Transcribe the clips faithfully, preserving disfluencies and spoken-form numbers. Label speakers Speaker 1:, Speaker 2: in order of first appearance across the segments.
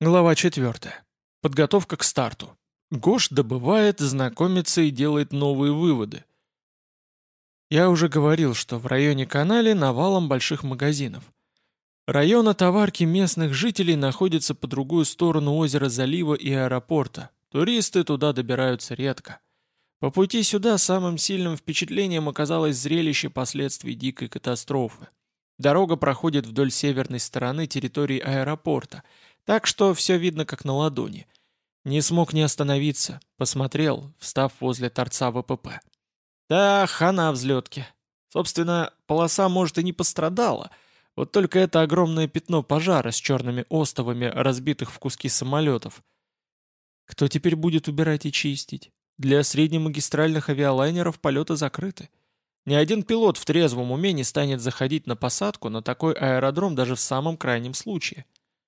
Speaker 1: Глава четвертая. Подготовка к старту. Гош добывает, знакомится и делает новые выводы. Я уже говорил, что в районе Канали навалом больших магазинов. Район товарки местных жителей находится по другую сторону озера Залива и аэропорта. Туристы туда добираются редко. По пути сюда самым сильным впечатлением оказалось зрелище последствий дикой катастрофы. Дорога проходит вдоль северной стороны территории аэропорта, так что все видно как на ладони. Не смог не остановиться, посмотрел, встав возле торца ВПП. Да, хана взлетки. Собственно, полоса, может, и не пострадала, вот только это огромное пятно пожара с черными остовами, разбитых в куски самолетов. Кто теперь будет убирать и чистить? Для среднемагистральных авиалайнеров полеты закрыты. Ни один пилот в трезвом уме не станет заходить на посадку на такой аэродром даже в самом крайнем случае.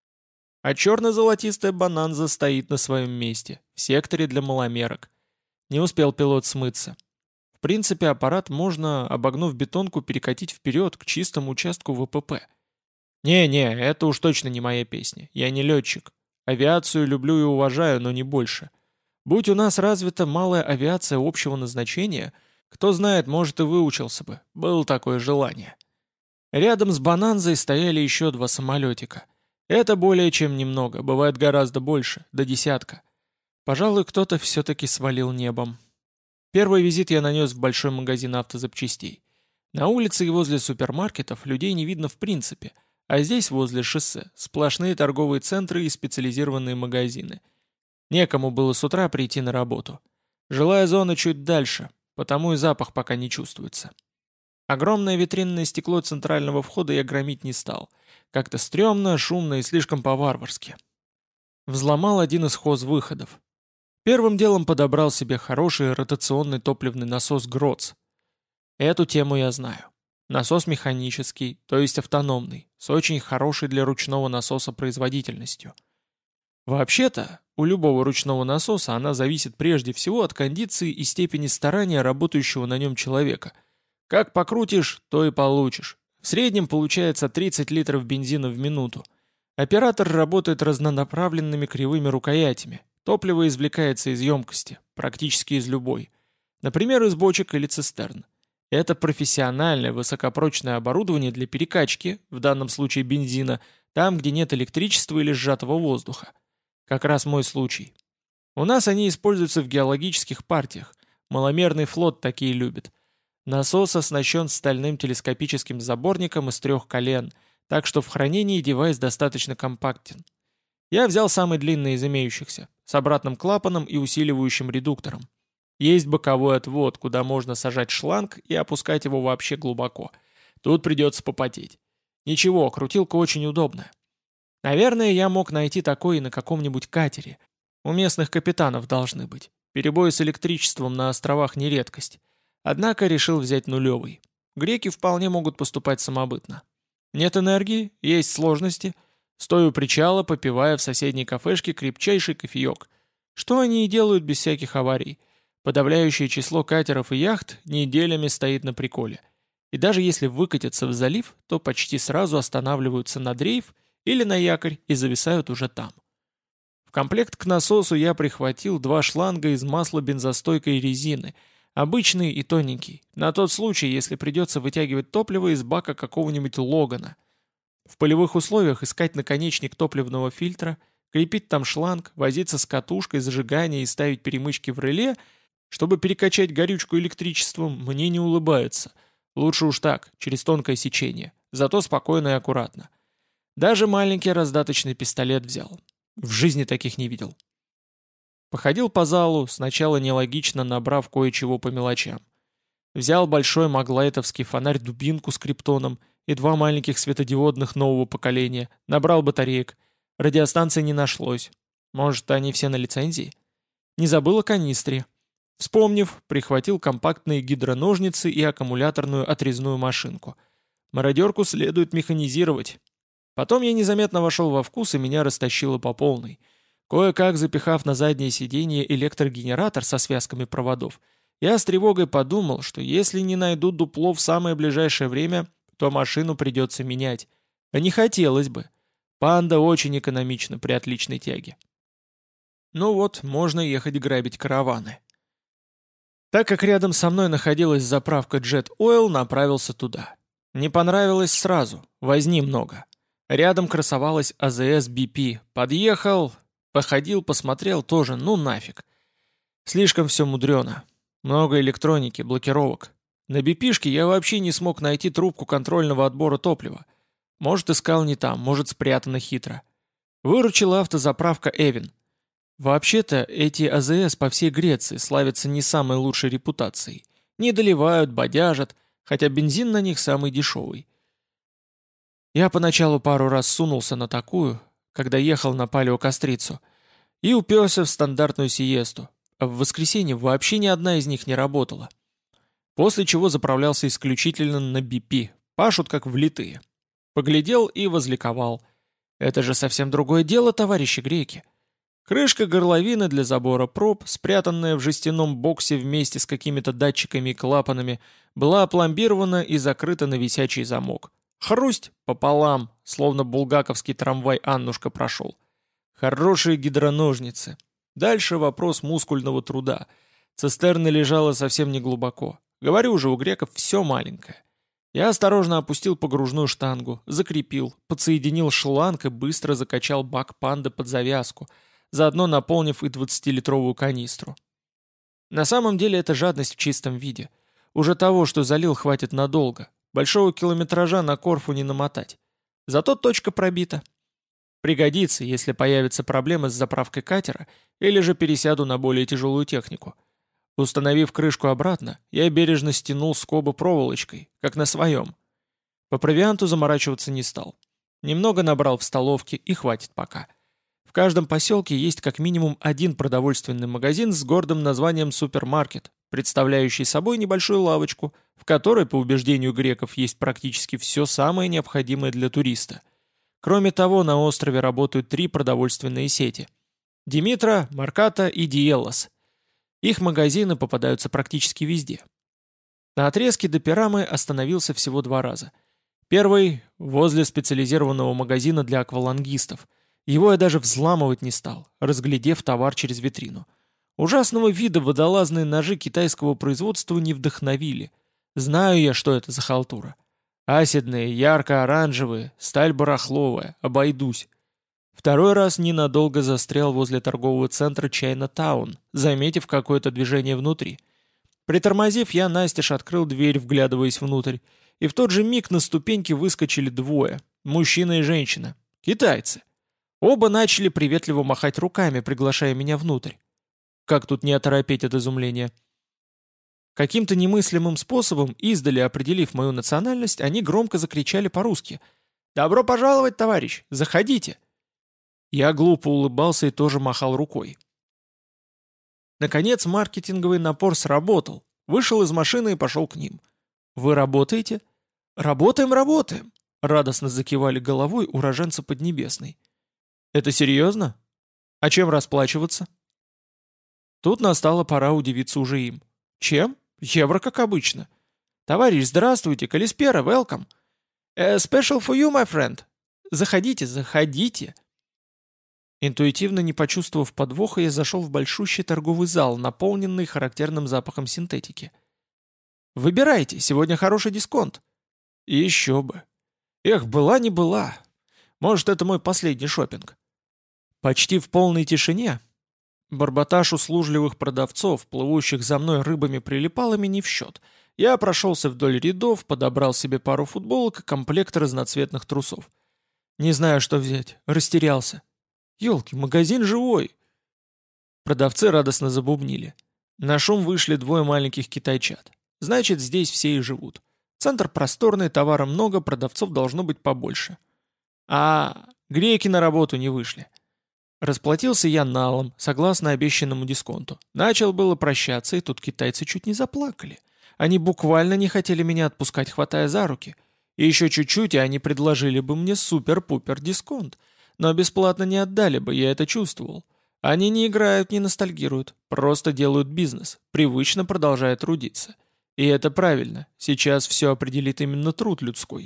Speaker 1: А черно-золотистая бананза стоит на своем месте, в секторе для маломерок. Не успел пилот смыться. В принципе, аппарат можно, обогнув бетонку, перекатить вперед к чистому участку ВПП. Не-не, это уж точно не моя песня. Я не летчик. Авиацию люблю и уважаю, но не больше. Будь у нас развита малая авиация общего назначения, кто знает, может, и выучился бы. Было такое желание. Рядом с бананзой стояли еще два самолетика. Это более чем немного, бывает гораздо больше, до десятка. Пожалуй, кто-то все-таки свалил небом. Первый визит я нанес в большой магазин автозапчастей. На улице и возле супермаркетов людей не видно в принципе, а здесь, возле шоссе, сплошные торговые центры и специализированные магазины. Некому было с утра прийти на работу. Жилая зона чуть дальше, потому и запах пока не чувствуется. Огромное витринное стекло центрального входа я громить не стал. Как-то стрёмно, шумно и слишком по-варварски. Взломал один из хоз-выходов. Первым делом подобрал себе хороший ротационный топливный насос ГРОЦ. Эту тему я знаю. Насос механический, то есть автономный, с очень хорошей для ручного насоса производительностью. Вообще-то, у любого ручного насоса она зависит прежде всего от кондиции и степени старания работающего на нем человека. Как покрутишь, то и получишь. В среднем получается тридцать литров бензина в минуту. Оператор работает разнонаправленными кривыми рукоятями. Топливо извлекается из емкости, практически из любой. Например, из бочек или цистерн. Это профессиональное высокопрочное оборудование для перекачки, в данном случае бензина, там, где нет электричества или сжатого воздуха. Как раз мой случай. У нас они используются в геологических партиях. Маломерный флот такие любит. Насос оснащен стальным телескопическим заборником из трех колен, так что в хранении девайс достаточно компактен. Я взял самый длинный из имеющихся, с обратным клапаном и усиливающим редуктором. Есть боковой отвод, куда можно сажать шланг и опускать его вообще глубоко. Тут придется попотеть. Ничего, крутилка очень удобная. Наверное, я мог найти такой и на каком-нибудь катере. У местных капитанов должны быть. Перебои с электричеством на островах не редкость. Однако решил взять нулевый. Греки вполне могут поступать самобытно. Нет энергии, есть сложности. Стою у причала, попивая в соседней кафешке крепчайший кофеек. Что они и делают без всяких аварий. Подавляющее число катеров и яхт неделями стоит на приколе. И даже если выкатятся в залив, то почти сразу останавливаются на дрейф или на якорь и зависают уже там. В комплект к насосу я прихватил два шланга из маслобензостойкой резины, обычный и тоненький, на тот случай, если придется вытягивать топливо из бака какого-нибудь Логана. В полевых условиях искать наконечник топливного фильтра, крепить там шланг, возиться с катушкой зажигания и ставить перемычки в реле, чтобы перекачать горючку электричеством, мне не улыбается. Лучше уж так, через тонкое сечение, зато спокойно и аккуратно. Даже маленький раздаточный пистолет взял. В жизни таких не видел. Походил по залу, сначала нелогично набрав кое-чего по мелочам. Взял большой маглайтовский фонарь-дубинку с криптоном и два маленьких светодиодных нового поколения, набрал батареек. Радиостанции не нашлось. Может, они все на лицензии? Не забыл о канистре. Вспомнив, прихватил компактные гидроножницы и аккумуляторную отрезную машинку. Мародерку следует механизировать. Потом я незаметно вошел во вкус, и меня растащило по полной. Кое-как запихав на заднее сиденье электрогенератор со связками проводов, я с тревогой подумал, что если не найду дупло в самое ближайшее время, то машину придется менять. А не хотелось бы. Панда очень экономична при отличной тяге. Ну вот, можно ехать грабить караваны. Так как рядом со мной находилась заправка Jet Oil, направился туда. Не понравилось сразу, возни много. Рядом красовалась А З С Би Пи. Подъехал, походил, посмотрел тоже, ну нафиг. Слишком все мудрено. Много электроники, блокировок. На Би Пи-шке я вообще не смог найти трубку контрольного отбора топлива. Может, искал не там, может, спрятано хитро. Выручила автозаправка Эвин. Вообще-то, эти А З С по всей Греции славятся не самой лучшей репутацией. Не доливают, бодяжат, хотя бензин на них самый дешевый. Я поначалу пару раз сунулся на такую, когда ехал на палеокострицу, и уперся в стандартную сиесту, а в воскресенье вообще ни одна из них не работала. После чего заправлялся исключительно на Би Пи, пашут как влитые. Поглядел и возликовал. Это же совсем другое дело, товарищи греки. Крышка горловины для забора проб, спрятанная в жестяном боксе вместе с какими-то датчиками и клапанами, была опломбирована и закрыта на висячий замок. Хрусть пополам, словно булгаковский трамвай Аннушка прошел. Хорошие гидроножницы. Дальше вопрос мускульного труда. Цистерна лежала совсем не глубоко. Говорю же, у греков все маленькое. Я осторожно опустил погружную штангу, закрепил, подсоединил шланг и быстро закачал бак панды под завязку, заодно наполнив и двадцатилитровую канистру. На самом деле это жадность в чистом виде. Уже того, что залил, хватит надолго. Большого километража на Корфу не намотать. Зато точка пробита. Пригодится, если появятся проблемы с заправкой катера, или же пересяду на более тяжелую технику. Установив крышку обратно, я бережно стянул скобы проволочкой, как на своем. По провианту заморачиваться не стал. Немного набрал в столовке и хватит пока. В каждом поселке есть как минимум один продовольственный магазин с гордым названием «Супермаркет», представляющий собой небольшую лавочку, в которой, по убеждению греков, есть практически все самое необходимое для туриста. Кроме того, на острове работают три продовольственные сети – Димитра, Марката и Диеллос. Их магазины попадаются практически везде. На отрезке до Пирамы остановился всего два раза. Первый – возле специализированного магазина для аквалангистов. Его я даже взламывать не стал, разглядев товар через витрину. Ужасного вида водолазные ножи китайского производства не вдохновили. Знаю я, что это за халтура. Асидные, ярко-оранжевые, сталь барахловая, обойдусь. Второй раз ненадолго застрял возле торгового центра Чайна-таун, заметив какое-то движение внутри. Притормозив, я настежь открыл дверь, вглядываясь внутрь, и в тот же миг на ступеньки выскочили двое, мужчина и женщина, китайцы. Оба начали приветливо махать руками, приглашая меня внутрь. Как тут не оторопеть от изумления? Каким-то немыслимым способом, издали определив мою национальность, они громко закричали по-русски: «Добро пожаловать, товарищ! Заходите!» Я глупо улыбался и тоже махал рукой. Наконец маркетинговый напор сработал. Вышел из машины и пошел к ним. «Вы работаете?» «Работаем, работаем!» Радостно закивали головой уроженцы Поднебесной. «Это серьезно? А чем расплачиваться?» Тут настала пора удивиться уже им. «Чем? Евро, как обычно. Товарищ, здравствуйте, Калиспера, welcome. Uh, special for you, my friend. Заходите, заходите!» Интуитивно не почувствовав подвоха, я зашел в большущий торговый зал, наполненный характерным запахом синтетики. «Выбирайте, сегодня хороший дисконт». И еще бы. Эх, была не была. Может, это мой последний шопинг. Почти в полной тишине. Барботаж услужливых продавцов, плывущих за мной рыбами-прилипалами, не в счет. Я прошелся вдоль рядов, подобрал себе пару футболок и комплект разноцветных трусов. Не знаю, что взять. Растерялся. Ёлки, магазин живой. Продавцы радостно забубнили. На шум вышли двое маленьких китайчат. Значит, здесь все и живут. Центр просторный, товара много, продавцов должно быть побольше. А, греки на работу не вышли. Расплатился я налом, согласно обещанному дисконту. Начал было прощаться, и тут китайцы чуть не заплакали. Они буквально не хотели меня отпускать, хватая за руки. И еще чуть-чуть, и они предложили бы мне супер-пупер дисконт. Но бесплатно не отдали бы, я это чувствовал. Они не играют, не ностальгируют, просто делают бизнес, привычно продолжая трудиться. И это правильно, сейчас все определит именно труд людской.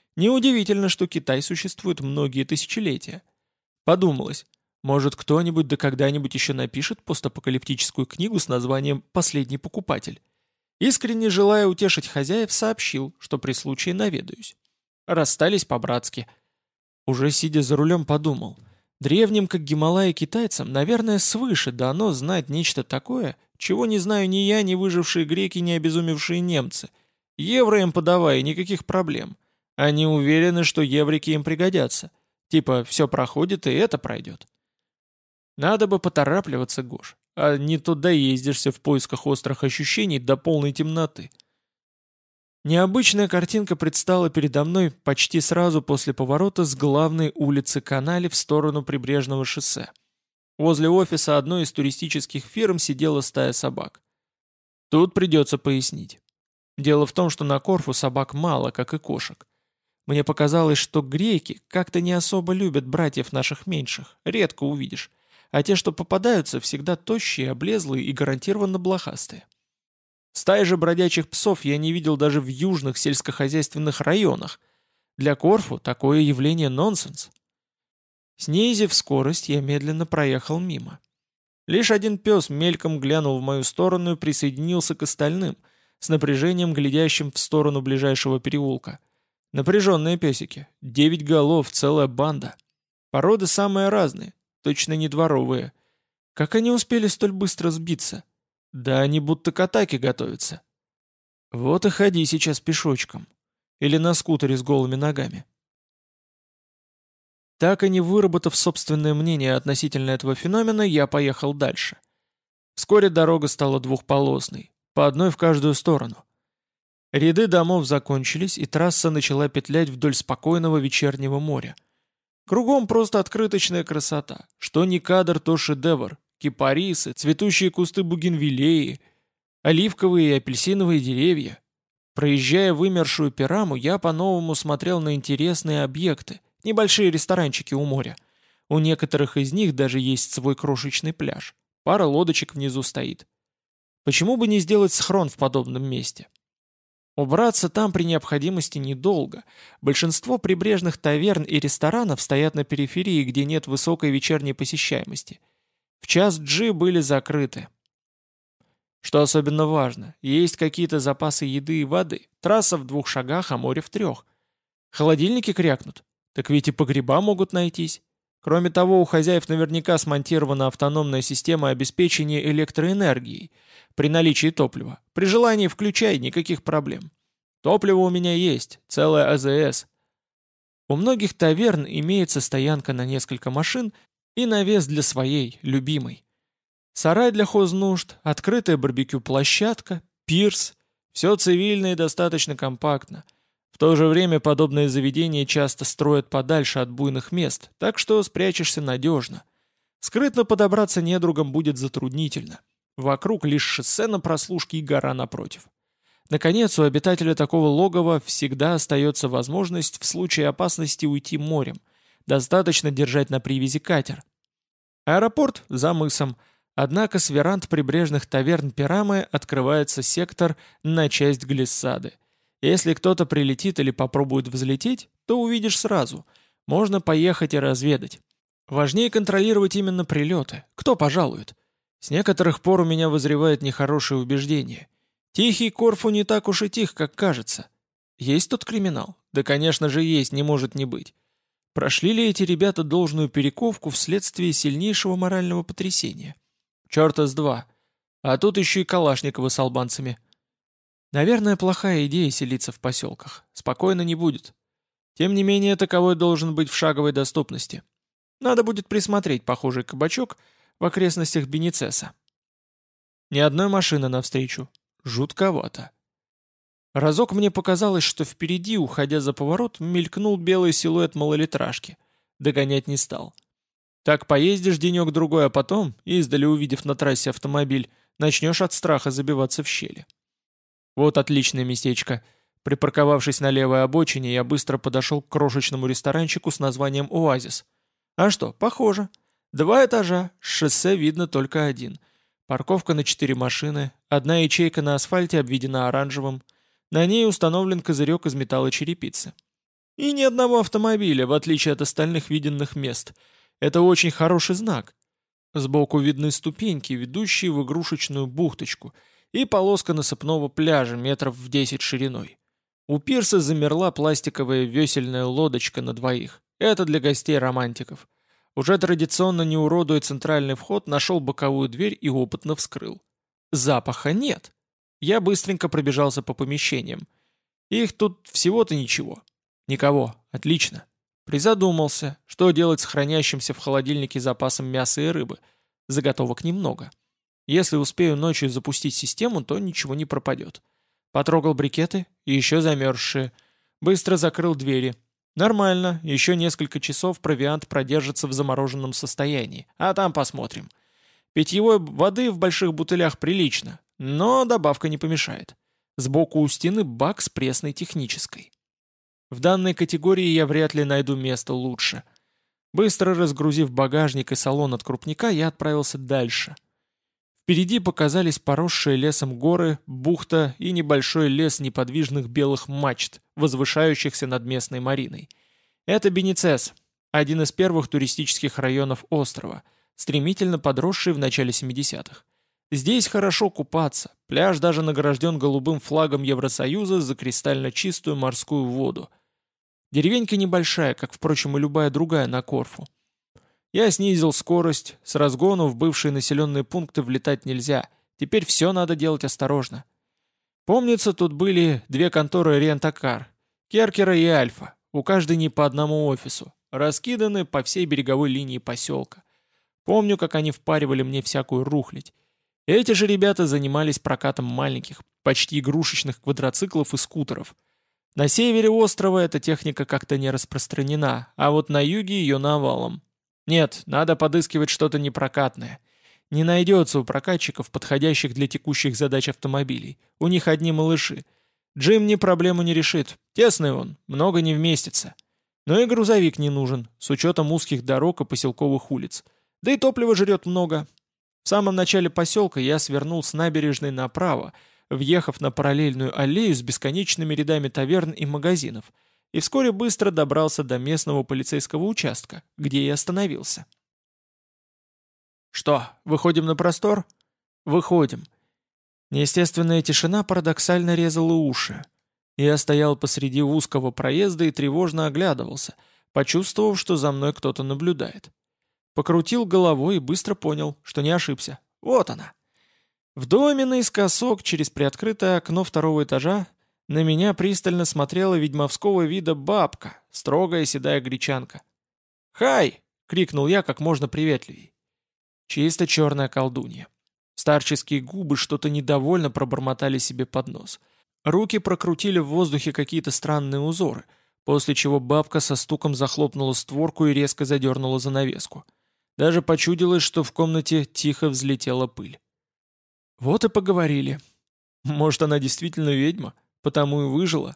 Speaker 1: Неудивительно, что Китай существует многие тысячелетия. Подумалось, может кто-нибудь да когда-нибудь еще напишет постапокалиптическую книгу с названием «Последний покупатель». Искренне желая утешить хозяев, сообщил, что при случае наведаюсь. Расстались по-братски. Уже сидя за рулем, подумал. Древним, как Гималаи китайцам, наверное, свыше дано знать нечто такое, чего не знаю ни я, ни выжившие греки, ни обезумевшие немцы. Евро им подавай, никаких проблем. Они уверены, что еврики им пригодятся. Типа, все проходит, и это пройдет. Надо бы поторапливаться, Гош, а не туда ездишься в поисках острых ощущений до полной темноты. Необычная картинка предстала передо мной почти сразу после поворота с главной улицы Канали в сторону прибрежного шоссе. Возле офиса одной из туристических фирм сидела стая собак. Тут придется пояснить. Дело в том, что на Корфу собак мало, как и кошек. Мне показалось, что греки как-то не особо любят братьев наших меньших, редко увидишь, а те, что попадаются, всегда тощие, облезлые и гарантированно блохастые. Стаи же бродячих псов я не видел даже в южных сельскохозяйственных районах. Для Корфу такое явление нонсенс. Снизив скорость, я медленно проехал мимо. Лишь один пес мельком глянул в мою сторону и присоединился к остальным, с напряжением глядящим в сторону ближайшего переулка. Напряженные песики, девять голов, целая банда. Породы самые разные, точно не дворовые. Как они успели столь быстро сбиться? Да они будто к атаке готовятся. Вот и ходи сейчас пешочком. Или на скутере с голыми ногами. Так и не выработав собственное мнение относительно этого феномена, я поехал дальше. Вскоре дорога стала двухполосной, по одной в каждую сторону. Ряды домов закончились, и трасса начала петлять вдоль спокойного вечернего моря. Кругом просто открыточная красота. Что ни кадр, то шедевр. Кипарисы, цветущие кусты бугенвиллеи, оливковые и апельсиновые деревья. Проезжая вымершую Пираму, я по-новому смотрел на интересные объекты, небольшие ресторанчики у моря. У некоторых из них даже есть свой крошечный пляж. Пара лодочек внизу стоит. Почему бы не сделать схрон в подобном месте? Убраться там при необходимости недолго. Большинство прибрежных таверн и ресторанов стоят на периферии, где нет высокой вечерней посещаемости. В час джи были закрыты. Что особенно важно, есть какие-то запасы еды и воды. Трасса в двух шагах, а море в трех. Холодильники крякнут. Так ведь и погреба могут найтись. Кроме того, у хозяев наверняка смонтирована автономная система обеспечения электроэнергией при наличии топлива. При желании включай, никаких проблем. Топливо у меня есть, целая а зэ эс. У многих таверн имеется стоянка на несколько машин и навес для своей, любимой. Сарай для хознужд, открытая барбекю-площадка, пирс. Все цивильно и достаточно компактно. В то же время подобные заведения часто строят подальше от буйных мест, так что спрячешься надежно. Скрытно подобраться недругам будет затруднительно. Вокруг лишь шоссе на прослушке и гора напротив. Наконец, у обитателя такого логова всегда остается возможность в случае опасности уйти морем. Достаточно держать на привязи катер. Аэропорт за мысом. Однако с веранд прибрежных таверн Пирамы открывается сектор на часть глиссады. Если кто-то прилетит или попробует взлететь, то увидишь сразу. Можно поехать и разведать. Важнее контролировать именно прилеты. Кто пожалует? С некоторых пор у меня вызревает нехорошее убеждение. Тихий Корфу не так уж и тих, как кажется. Есть тут криминал? Да, конечно же, есть, не может не быть. Прошли ли эти ребята должную перековку вследствие сильнейшего морального потрясения? Черта с два. А тут еще и Калашникова с албанцами. Наверное, плохая идея селиться в поселках. Спокойно не будет. Тем не менее, таковой должен быть в шаговой доступности. Надо будет присмотреть похожий кабачок в окрестностях Беницеса. Ни одной машины навстречу. Жутковато. Разок мне показалось, что впереди, уходя за поворот, мелькнул белый силуэт малолитражки. Догонять не стал. Так поездишь денек-другой, а потом, издали увидев на трассе автомобиль, начнешь от страха забиваться в щели. Вот отличное местечко. Припарковавшись на левой обочине, я быстро подошел к крошечному ресторанчику с названием «Оазис». А что, похоже. Два этажа, с шоссе видно только один. Парковка на четыре машины, одна ячейка на асфальте обведена оранжевым. На ней установлен козырек из металлочерепицы. И ни одного автомобиля, в отличие от остальных виденных мест. Это очень хороший знак. Сбоку видны ступеньки, ведущие в игрушечную бухточку, и полоска насыпного пляжа метров в десять шириной. У пирса замерла пластиковая весельная лодочка на двоих. Это для гостей-романтиков. Уже традиционно не уродуя центральный вход, нашел боковую дверь и опытно вскрыл. Запаха нет. Я быстренько пробежался по помещениям. Их тут всего-то ничего. Никого. Отлично. Призадумался, что делать с хранящимся в холодильнике запасом мяса и рыбы. Заготовок немного. Если успею ночью запустить систему, то ничего не пропадет. Потрогал брикеты, еще замерзшие. Быстро закрыл двери. Нормально, еще несколько часов провиант продержится в замороженном состоянии, а там посмотрим. Питьевой воды в больших бутылях прилично, но добавка не помешает. Сбоку у стены бак с пресной технической. В данной категории я вряд ли найду место лучше. Быстро разгрузив багажник и салон от крупника, я отправился дальше. Впереди показались поросшие лесом горы, бухта и небольшой лес неподвижных белых мачт, возвышающихся над местной мариной. Это Беницес, один из первых туристических районов острова, стремительно подросший в начале семидесятых. Здесь хорошо купаться, пляж даже награжден голубым флагом Евросоюза за кристально чистую морскую воду. Деревенька небольшая, как, впрочем, и любая другая на Корфу. Я снизил скорость, с разгону в бывшие населенные пункты влетать нельзя, теперь все надо делать осторожно. Помнится, тут были две конторы рент-а-кар, Керкера и Альфа, у каждой не по одному офису, раскиданы по всей береговой линии поселка. Помню, как они впаривали мне всякую рухлядь. Эти же ребята занимались прокатом маленьких, почти игрушечных квадроциклов и скутеров. На севере острова эта техника как-то не распространена, а вот на юге ее навалом. Нет, надо подыскивать что-то непрокатное. Не найдется у прокатчиков, подходящих для текущих задач автомобилей. У них одни малыши. Джимни проблему не решит. Тесный он, много не вместится. Но и грузовик не нужен, с учетом узких дорог и поселковых улиц. Да и топлива жрет много. В самом начале поселка я свернул с набережной направо, въехав на параллельную аллею с бесконечными рядами таверн и магазинов, и вскоре быстро добрался до местного полицейского участка, где и остановился. «Что, выходим на простор?» «Выходим». Неестественная тишина парадоксально резала уши. Я стоял посреди узкого проезда и тревожно оглядывался, почувствовав, что за мной кто-то наблюдает. Покрутил головой и быстро понял, что не ошибся. Вот она. В доме наискосок через приоткрытое окно второго этажа на меня пристально смотрела ведьмовского вида бабка, строгая седая гречанка. «Хай!» — крикнул я как можно приветливей. Чисто черная колдунья. Старческие губы что-то недовольно пробормотали себе под нос. Руки прокрутили в воздухе какие-то странные узоры, после чего бабка со стуком захлопнула створку и резко задернула занавеску. Даже почудилось, что в комнате тихо взлетела пыль. Вот и поговорили. Может, она действительно ведьма, потому и выжила.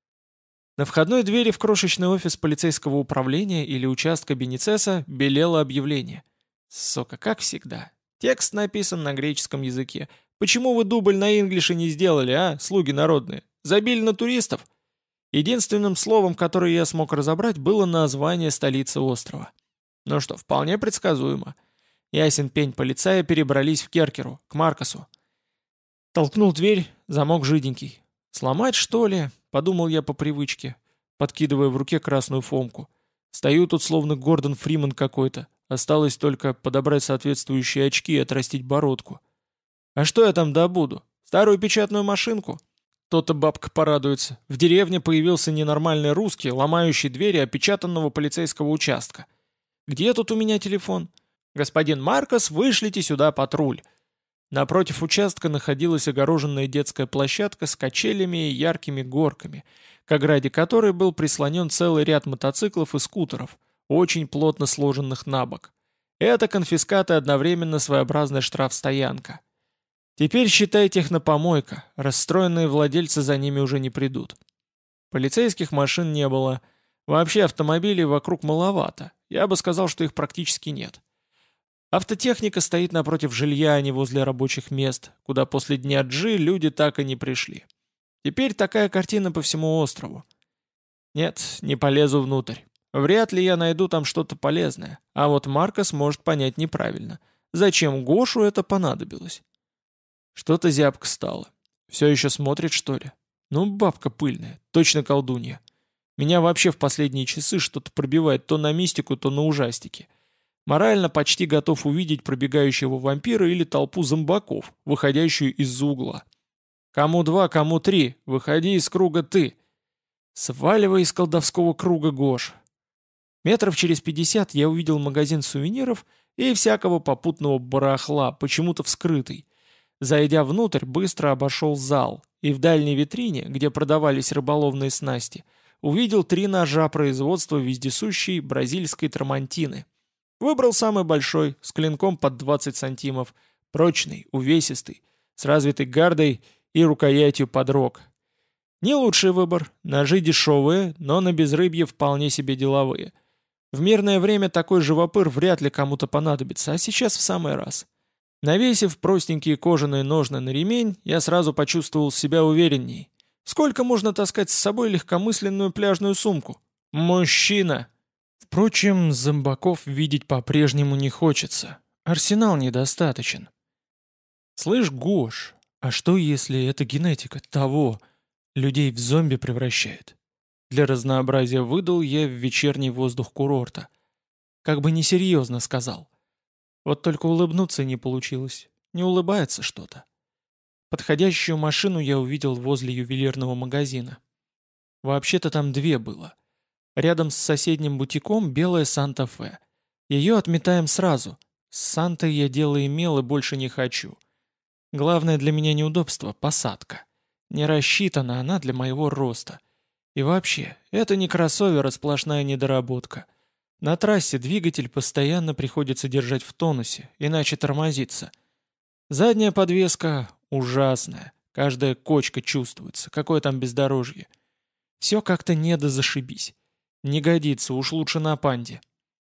Speaker 1: На входной двери в крошечный офис полицейского управления или участка Беницеса белело объявление. Сука, как всегда. Текст написан на греческом языке. Почему вы дубль на инглише не сделали, а, слуги народные? Забили на туристов? Единственным словом, которое я смог разобрать, было название столицы острова. Ну что, вполне предсказуемо. Ясен пень полицая перебрались в Керкеру, к Маркосу. Толкнул дверь, замок жиденький. «Сломать, что ли?» — подумал я по привычке, подкидывая в руке красную фомку. Стою тут словно Гордон Фриман какой-то. Осталось только подобрать соответствующие очки и отрастить бородку. А что я там добуду? Старую печатную машинку? То-то бабка порадуется. В деревне появился ненормальный русский, ломающий двери опечатанного полицейского участка. Где тут у меня телефон? Господин Маркос, вышлите сюда патруль. Напротив участка находилась огороженная детская площадка с качелями и яркими горками, к ограде которой был прислонен целый ряд мотоциклов и скутеров, очень плотно сложенных на бок. Это конфискат и одновременно своеобразная штрафстоянка. Теперь считай технопомойка, расстроенные владельцы за ними уже не придут. Полицейских машин не было. Вообще автомобилей вокруг маловато, я бы сказал, что их практически нет. Автотехника стоит напротив жилья, а не возле рабочих мест, куда после дня Джи люди так и не пришли. Теперь такая картина по всему острову. Нет, не полезу внутрь. Вряд ли я найду там что-то полезное, а вот Маркос может понять неправильно. Зачем Гошу это понадобилось? Что-то зябко стало. Все еще смотрит, что ли? Ну, бабка пыльная, точно колдунья. Меня вообще в последние часы что-то пробивает то на мистику, то на ужастики. Морально почти готов увидеть пробегающего вампира или толпу зомбаков, выходящую из-за угла. Кому два, кому три, выходи из круга ты. Сваливай из колдовского круга, Гош. Метров через пятьдесят я увидел магазин сувениров и всякого попутного барахла, почему-то вскрытый. Зайдя внутрь, быстро обошел зал, и в дальней витрине, где продавались рыболовные снасти, увидел три ножа производства вездесущей бразильской трамантины. Выбрал самый большой, с клинком под двадцать сантимов, прочный, увесистый, с развитой гардой и рукоятью под рог. Не лучший выбор, ножи дешевые, но на безрыбье вполне себе деловые. В мирное время такой живопыр вряд ли кому-то понадобится, а сейчас в самый раз. Навесив простенькие кожаные ножны на ремень, я сразу почувствовал себя уверенней. Сколько можно таскать с собой легкомысленную пляжную сумку? Мужчина! Впрочем, зомбаков видеть по-прежнему не хочется. Арсенал недостаточен. Слышь, Гош, а что если эта генетика того, людей в зомби превращает? Для разнообразия выдал я в вечерний воздух курорта. Как бы несерьезно сказал. Вот только улыбнуться не получилось. Не улыбается что-то. Подходящую машину я увидел возле ювелирного магазина. Вообще-то там две было. Рядом с соседним бутиком белая Санта-Фе. Ее отметаем сразу. С Сантой я дело имел и больше не хочу. Главное для меня неудобство — посадка. Не рассчитана она для моего роста. И вообще, это не кроссовер, а сплошная недоработка. На трассе двигатель постоянно приходится держать в тонусе, иначе тормозится. Задняя подвеска ужасная. Каждая кочка чувствуется. Какое там бездорожье. Все как-то недозашибись. Не годится, уж лучше на панде.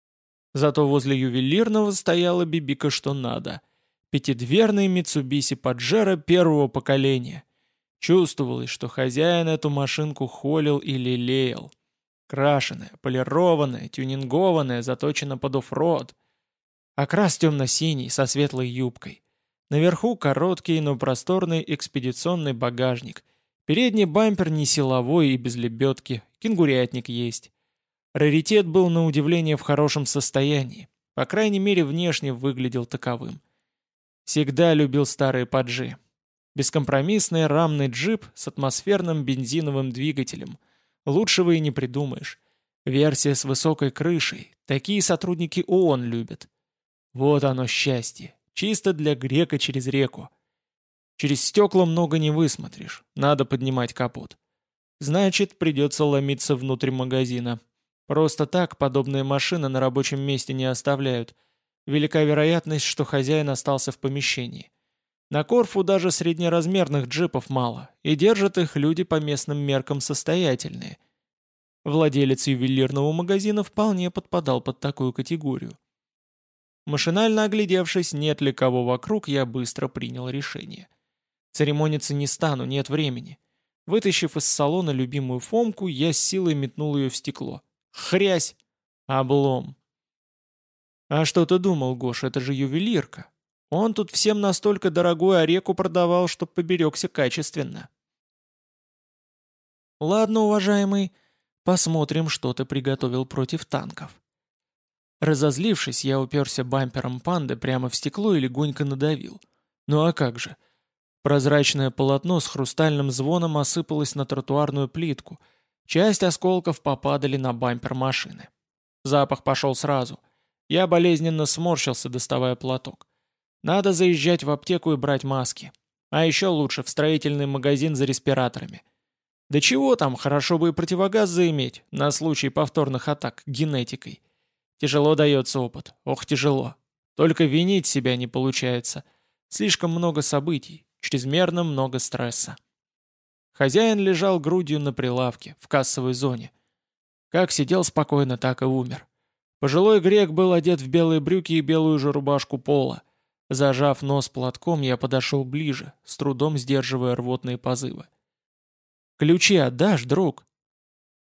Speaker 1: Зато возле ювелирного стояла бибика что надо. Пятидверный Mitsubishi Pajero первого поколения. Чувствовалось, что хозяин эту машинку холил и лелеял. Крашеная, полированная, тюнингованная, заточена под оффроад. Окрас темно-синий, со светлой юбкой. Наверху короткий, но просторный экспедиционный багажник. Передний бампер не силовой и без лебедки, кенгурятник есть. Раритет был на удивление в хорошем состоянии. По крайней мере, внешне выглядел таковым. Всегда любил старые паджи. Бескомпромиссный рамный джип с атмосферным бензиновым двигателем. Лучшего и не придумаешь. Версия с высокой крышей. Такие сотрудники ООН любят. Вот оно счастье. Чисто для грека через реку. Через стекла много не высмотришь. Надо поднимать капот. Значит, придется ломиться внутрь магазина. Просто так подобные машины на рабочем месте не оставляют. Велика вероятность, что хозяин остался в помещении. На Корфу даже среднеразмерных джипов мало, и держат их люди по местным меркам состоятельные. Владелец ювелирного магазина вполне подпадал под такую категорию. Машинально оглядевшись, нет ли кого вокруг, я быстро принял решение. Церемониться не стану, нет времени. Вытащив из салона любимую Фомку, я с силой метнул ее в стекло. Хрясь! Облом. А что ты думал, Гош, это же ювелирка. Он тут всем настолько дорогую ореку продавал, чтоб поберегся качественно. Ладно, уважаемый, посмотрим, что ты приготовил против танков. Разозлившись, я уперся бампером панды прямо в стекло и легонько надавил. Ну а как же? Прозрачное полотно с хрустальным звоном осыпалось на тротуарную плитку. Часть осколков попадали на бампер машины. Запах пошел сразу. Я болезненно сморщился, доставая платок. Надо заезжать в аптеку и брать маски. А еще лучше в строительный магазин за респираторами. Да чего там, хорошо бы и противогаз заиметь, на случай повторных атак генетикой. Тяжело дается опыт, ох тяжело. Только винить себя не получается. Слишком много событий, чрезмерно много стресса. Хозяин лежал грудью на прилавке, в кассовой зоне. Как сидел спокойно, так и умер. Пожилой грек был одет в белые брюки и белую же рубашку пола. Зажав нос платком, я подошел ближе, с трудом сдерживая рвотные позывы. «Ключи отдашь, друг?»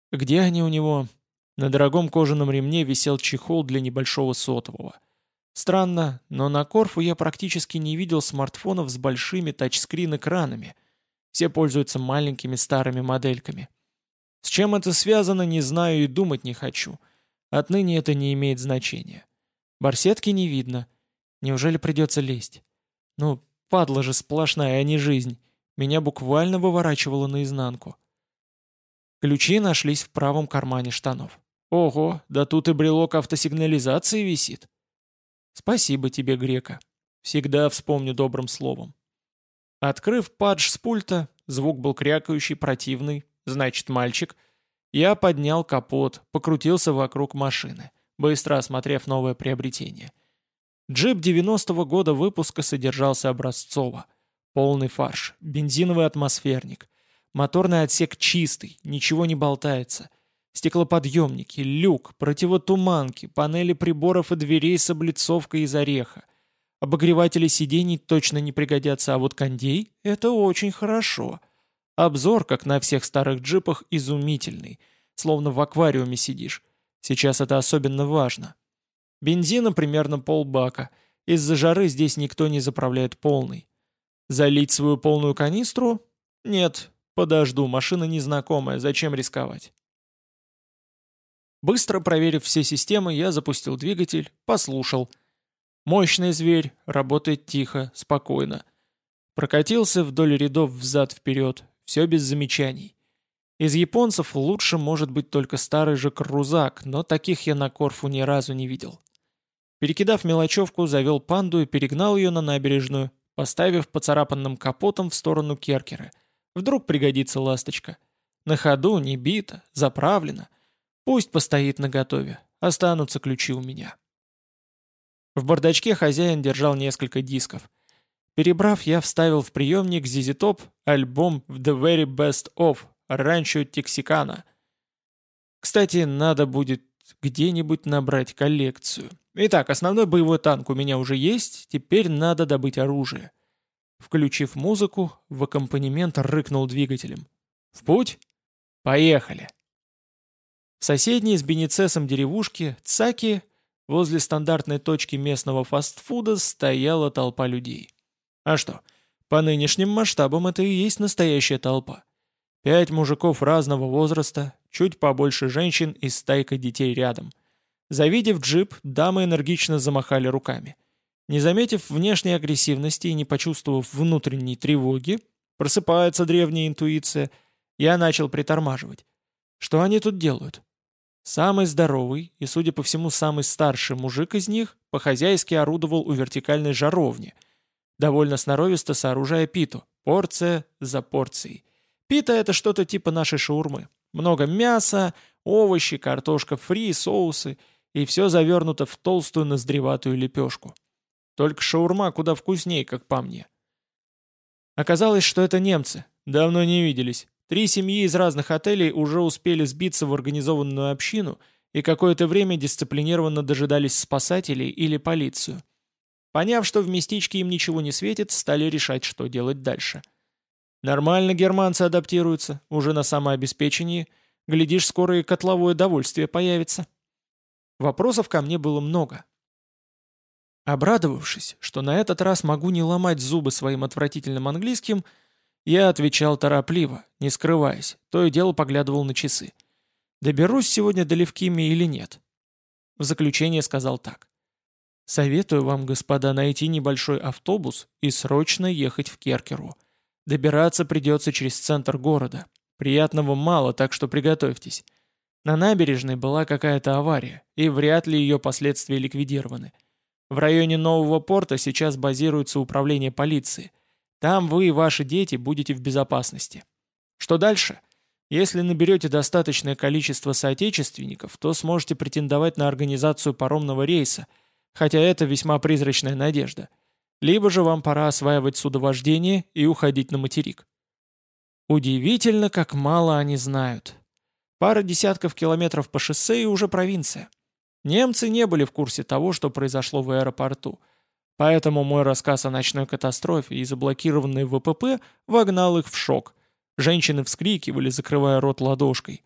Speaker 1: Где они у него? На дорогом кожаном ремне висел чехол для небольшого сотового. Странно, но на Корфу я практически не видел смартфонов с большими тачскрин-экранами. Все пользуются маленькими старыми модельками. С чем это связано, не знаю и думать не хочу. Отныне это не имеет значения. Барсетки не видно. Неужели придется лезть? Ну, падла же сплошная, а не жизнь. Меня буквально выворачивало наизнанку. Ключи нашлись в правом кармане штанов. Ого, да тут и брелок автосигнализации висит. Спасибо тебе, Грека. Всегда вспомню добрым словом. Открыв падж с пульта, звук был крякающий, противный, значит, мальчик, я поднял капот, покрутился вокруг машины, быстро осмотрев новое приобретение. Джип девяностого года выпуска содержался образцово. Полный фарш, бензиновый атмосферник, моторный отсек чистый, ничего не болтается. Стеклоподъемники, люк, противотуманки, панели приборов и дверей с облицовкой из ореха. Обогреватели сидений точно не пригодятся, а вот кондей — это очень хорошо. Обзор, как на всех старых джипах, изумительный, словно в аквариуме сидишь. Сейчас это особенно важно. Бензина примерно полбака. Из-за жары здесь никто не заправляет полный. Залить свою полную канистру? Нет, подожду, машина незнакомая, зачем рисковать? Быстро проверив все системы, я запустил двигатель, послушал. Мощный зверь, работает тихо, спокойно. Прокатился вдоль рядов взад-вперед, все без замечаний. Из японцев лучше может быть только старый же крузак, но таких я на Корфу ни разу не видел. Перекидав мелочевку, завел панду и перегнал ее на набережную, поставив поцарапанным капотом в сторону Керкера. Вдруг пригодится ласточка. На ходу, не бита, заправлена. Пусть постоит наготове, останутся ключи у меня. В бардачке хозяин держал несколько дисков. Перебрав, я вставил в приемник зет зет Top альбом «The Very Best Of» Ранчо Тексикана. Кстати, надо будет где-нибудь набрать коллекцию. Итак, основной боевой танк у меня уже есть, теперь надо добыть оружие. Включив музыку, в аккомпанемент рыкнул двигателем. В путь? Поехали! В соседней с Беницесом деревушке Цаки, возле стандартной точки местного фастфуда, стояла толпа людей. А что, по нынешним масштабам это и есть настоящая толпа. Пять мужиков разного возраста, чуть побольше женщин и стайка детей рядом. Завидев джип, дамы энергично замахали руками. Не заметив внешней агрессивности и не почувствовав внутренней тревоги, просыпается древняя интуиция, я начал притормаживать. Что они тут делают? Самый здоровый и, судя по всему, самый старший мужик из них по-хозяйски орудовал у вертикальной жаровни, довольно сноровисто сооружая питу, порция за порцией. Пита — это что-то типа нашей шаурмы. Много мяса, овощи, картошка фри, соусы, и все завернуто в толстую ноздреватую лепешку. Только шаурма куда вкуснее, как по мне. Оказалось, что это немцы. Давно не виделись. Три семьи из разных отелей уже успели сбиться в организованную общину и какое-то время дисциплинированно дожидались спасателей или полицию. Поняв, что в местечке им ничего не светит, стали решать, что делать дальше. Нормально германцы адаптируются, уже на самообеспечении. Глядишь, скоро и котловое довольствие появится. Вопросов ко мне было много. Обрадовавшись, что на этот раз могу не ломать зубы своим отвратительным английским, я отвечал торопливо, не скрываясь, то и дело поглядывал на часы. Доберусь сегодня до Левкими или нет? В заключение сказал так. Советую вам, господа, найти небольшой автобус и срочно ехать в Керкеру. Добираться придется через центр города. Приятного мало, так что приготовьтесь. На набережной была какая-то авария, и вряд ли ее последствия ликвидированы. В районе нового порта сейчас базируется управление полиции. Там вы и ваши дети будете в безопасности. Что дальше? Если наберете достаточное количество соотечественников, то сможете претендовать на организацию паромного рейса, хотя это весьма призрачная надежда. Либо же вам пора осваивать судовождение и уходить на материк. Удивительно, как мало они знают. Пара десятков километров по шоссе и уже провинция. Немцы не были в курсе того, что произошло в аэропорту. Поэтому мой рассказ о ночной катастрофе и заблокированной ВПП вогнал их в шок. Женщины вскрикивали, закрывая рот ладошкой.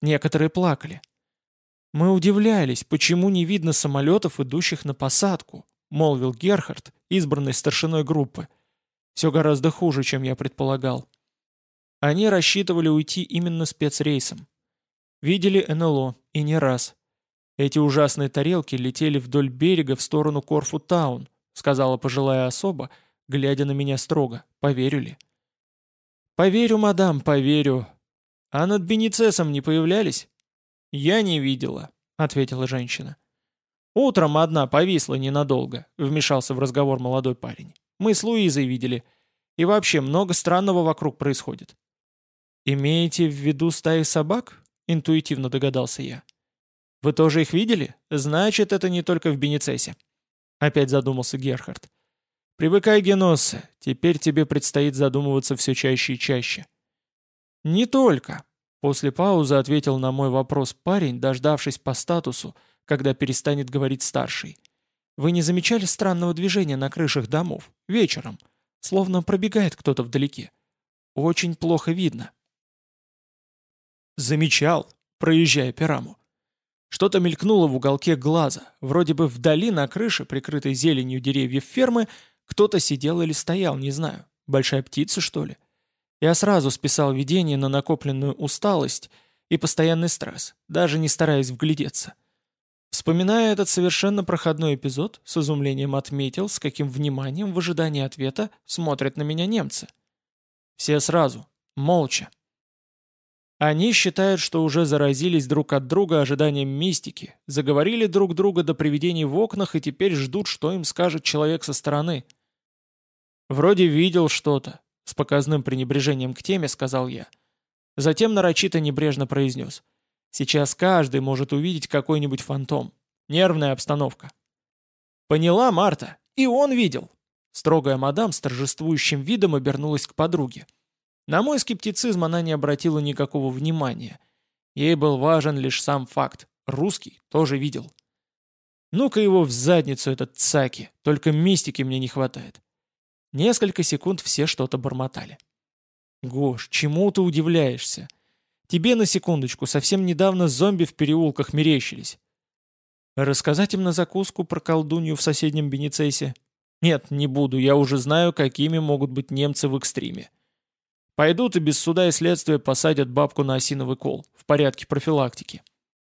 Speaker 1: Некоторые плакали. «Мы удивлялись, почему не видно самолетов, идущих на посадку», молвил Герхард, избранный старшиной группы. «Все гораздо хуже, чем я предполагал. Они рассчитывали уйти именно спецрейсом. Видели эн эл о, и не раз. Эти ужасные тарелки летели вдоль берега в сторону Корфу-таун», сказала пожилая особа, глядя на меня строго. «Поверю ли?» «Поверю, мадам, поверю. А над Беницесом не появлялись?» «Я не видела», — ответила женщина. «Утром одна повисла ненадолго», — вмешался в разговор молодой парень. «Мы с Луизой видели. И вообще много странного вокруг происходит». «Имеете в виду стаи собак?» — интуитивно догадался я. «Вы тоже их видели? Значит, это не только в Беницесе». Опять задумался Герхард. «Привыкай, Геноссе, теперь тебе предстоит задумываться все чаще и чаще». «Не только», — после паузы ответил на мой вопрос парень, дождавшись по статусу, когда перестанет говорить старший. «Вы не замечали странного движения на крышах домов? Вечером. Словно пробегает кто-то вдалеке. Очень плохо видно». «Замечал, проезжая Пираму. Что-то мелькнуло в уголке глаза. Вроде бы вдали на крыше, прикрытой зеленью деревьев фермы, кто-то сидел или стоял, не знаю. Большая птица, что ли? Я сразу списал видение на накопленную усталость и постоянный стресс, даже не стараясь вглядеться. Вспоминая этот совершенно проходной эпизод, с изумлением отметил, с каким вниманием в ожидании ответа смотрят на меня немцы. Все сразу, молча. Они считают, что уже заразились друг от друга ожиданием мистики, заговорили друг друга до привидений в окнах и теперь ждут, что им скажет человек со стороны. «Вроде видел что-то», — с показным пренебрежением к теме сказал я. Затем нарочито небрежно произнес. «Сейчас каждый может увидеть какой-нибудь фантом. Нервная обстановка». «Поняла, Марта? И он видел!» Строгая мадам с торжествующим видом обернулась к подруге. На мой скептицизм она не обратила никакого внимания. Ей был важен лишь сам факт. Русский тоже видел. «Ну-ка его в задницу, этот Цаки, только мистики мне не хватает». Несколько секунд все что-то бормотали. «Гош, чему ты удивляешься? Тебе, на секундочку, совсем недавно зомби в переулках мерещились». «Рассказать им на закуску про колдунью в соседнем Беницесе?» «Нет, не буду, я уже знаю, какими могут быть немцы в экстриме. Пойдут и без суда и следствия посадят бабку на осиновый кол, в порядке профилактики.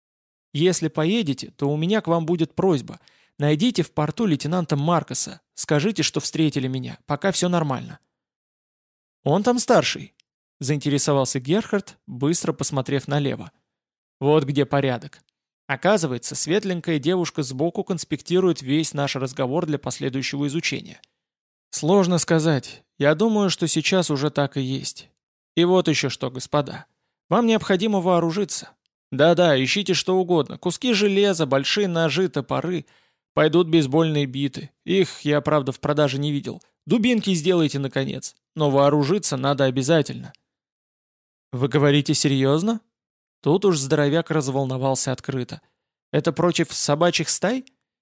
Speaker 1: Если поедете, то у меня к вам будет просьба. Найдите в порту лейтенанта Маркоса, скажите, что встретили меня, пока все нормально». «Он там старший?» — заинтересовался Герхард, быстро посмотрев налево. «Вот где порядок. Оказывается, светленькая девушка сбоку конспектирует весь наш разговор для последующего изучения». «Сложно сказать. Я думаю, что сейчас уже так и есть. И вот еще что, господа. Вам необходимо вооружиться. Да-да, ищите что угодно. Куски железа, большие ножи, топоры. Пойдут бейсбольные биты. Их я, правда, в продаже не видел. Дубинки сделайте, наконец. Но вооружиться надо обязательно». «Вы говорите серьезно?» Тут уж здоровяк разволновался открыто. «Это против собачьих стай?»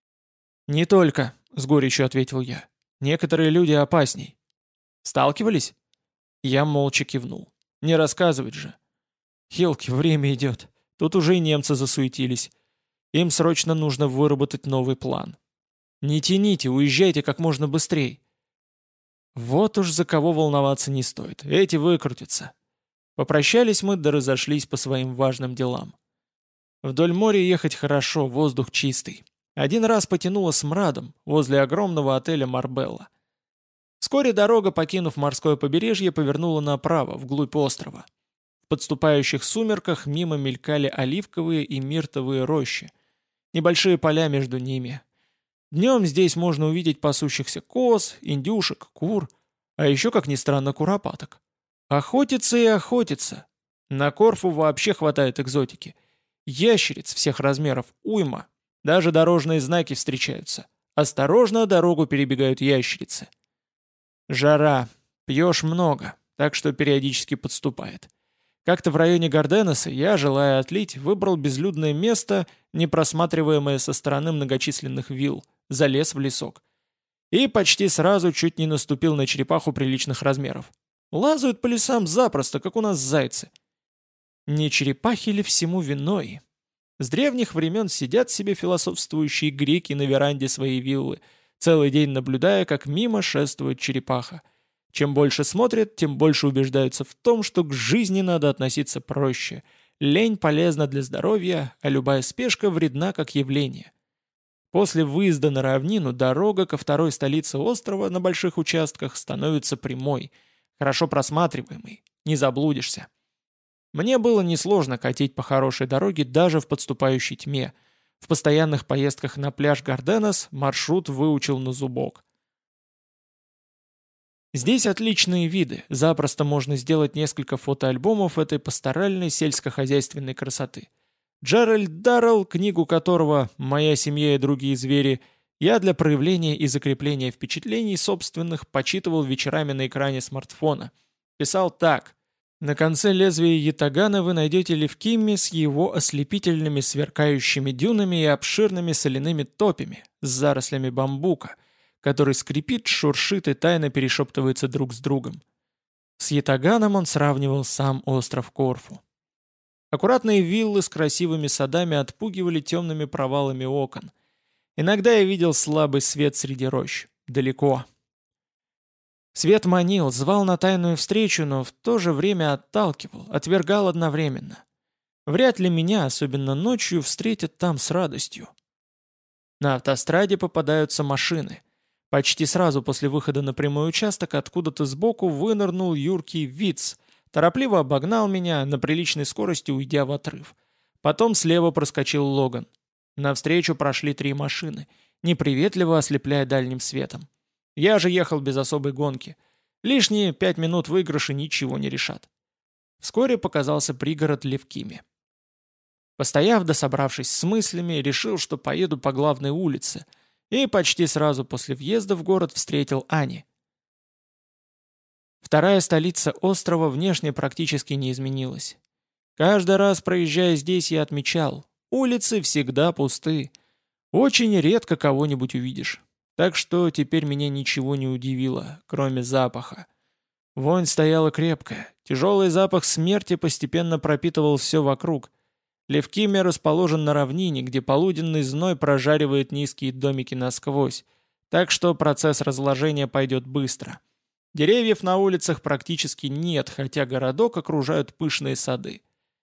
Speaker 1: «Не только», — с горечью ответил я. «Некоторые люди опасней». «Сталкивались?» Я молча кивнул. «Не рассказывать же». «Елки, время идет. Тут уже и немцы засуетились. Им срочно нужно выработать новый план. Не тяните, уезжайте как можно быстрее». Вот уж за кого волноваться не стоит. Эти выкрутятся. Попрощались мы, да разошлись по своим важным делам. Вдоль моря ехать хорошо, воздух чистый. Один раз потянуло смрадом возле огромного отеля «Марбелла». Вскоре дорога, покинув морское побережье, повернула направо, вглубь острова. В подступающих сумерках мимо мелькали оливковые и миртовые рощи. Небольшие поля между ними. Днем здесь можно увидеть пасущихся коз, индюшек, кур, а еще, как ни странно, куропаток. Охотиться и охотиться. На Корфу вообще хватает экзотики. Ящериц всех размеров уйма. Даже дорожные знаки встречаются. Осторожно, дорогу перебегают ящерицы. Жара. Пьешь много, так что периодически подступает. Как-то в районе Гарденеса я, желая отлить, выбрал безлюдное место, не просматриваемое со стороны многочисленных вилл, залез в лесок. И почти сразу чуть не наступил на черепаху приличных размеров. Лазают по лесам запросто, как у нас зайцы. Не черепахи ли всему виной? С древних времен сидят себе философствующие греки на веранде своей виллы, целый день наблюдая, как мимо шествует черепаха. Чем больше смотрят, тем больше убеждаются в том, что к жизни надо относиться проще. Лень полезна для здоровья, а любая спешка вредна как явление. После выезда на равнину дорога ко второй столице острова на больших участках становится прямой, хорошо просматриваемой, не заблудишься. Мне было несложно катить по хорошей дороге даже в подступающей тьме. В постоянных поездках на пляж Гарденас маршрут выучил на зубок. Здесь отличные виды, запросто можно сделать несколько фотоальбомов этой пасторальной сельскохозяйственной красоты. Джеральд Даррелл, книгу которого «Моя семья и другие звери» я для проявления и закрепления впечатлений собственных почитывал вечерами на экране смартфона. Писал так. На конце лезвия ятагана вы найдете Левкими с его ослепительными сверкающими дюнами и обширными соляными топями с зарослями бамбука, который скрипит, шуршит и тайно перешептывается друг с другом. С ятаганом он сравнивал сам остров Корфу. Аккуратные виллы с красивыми садами отпугивали темными провалами окон. Иногда я видел слабый свет среди рощ. Далеко. Свет манил, звал на тайную встречу, но в то же время отталкивал, отвергал одновременно. Вряд ли меня, особенно ночью, встретят там с радостью. На автостраде попадаются машины. Почти сразу после выхода на прямой участок откуда-то сбоку вынырнул юркий Виц, торопливо обогнал меня, на приличной скорости уйдя в отрыв. Потом слева проскочил Логан. Навстречу прошли три машины, неприветливо ослепляя дальним светом. Я же ехал без особой гонки. Лишние пять минут выигрыша ничего не решат. Вскоре показался пригород Левкими. Постояв да собравшись с мыслями, решил, что поеду по главной улице, и почти сразу после въезда в город встретил Ани. Вторая столица острова внешне практически не изменилась. Каждый раз, проезжая здесь, я отмечал, улицы всегда пусты. Очень редко кого-нибудь увидишь. Так что теперь меня ничего не удивило, кроме запаха. Вонь стояла крепкая, тяжелый запах смерти постепенно пропитывал все вокруг. Левкими расположен на равнине, где полуденный зной прожаривает низкие домики насквозь, так что процесс разложения пойдет быстро. Деревьев на улицах практически нет, хотя городок окружают пышные сады.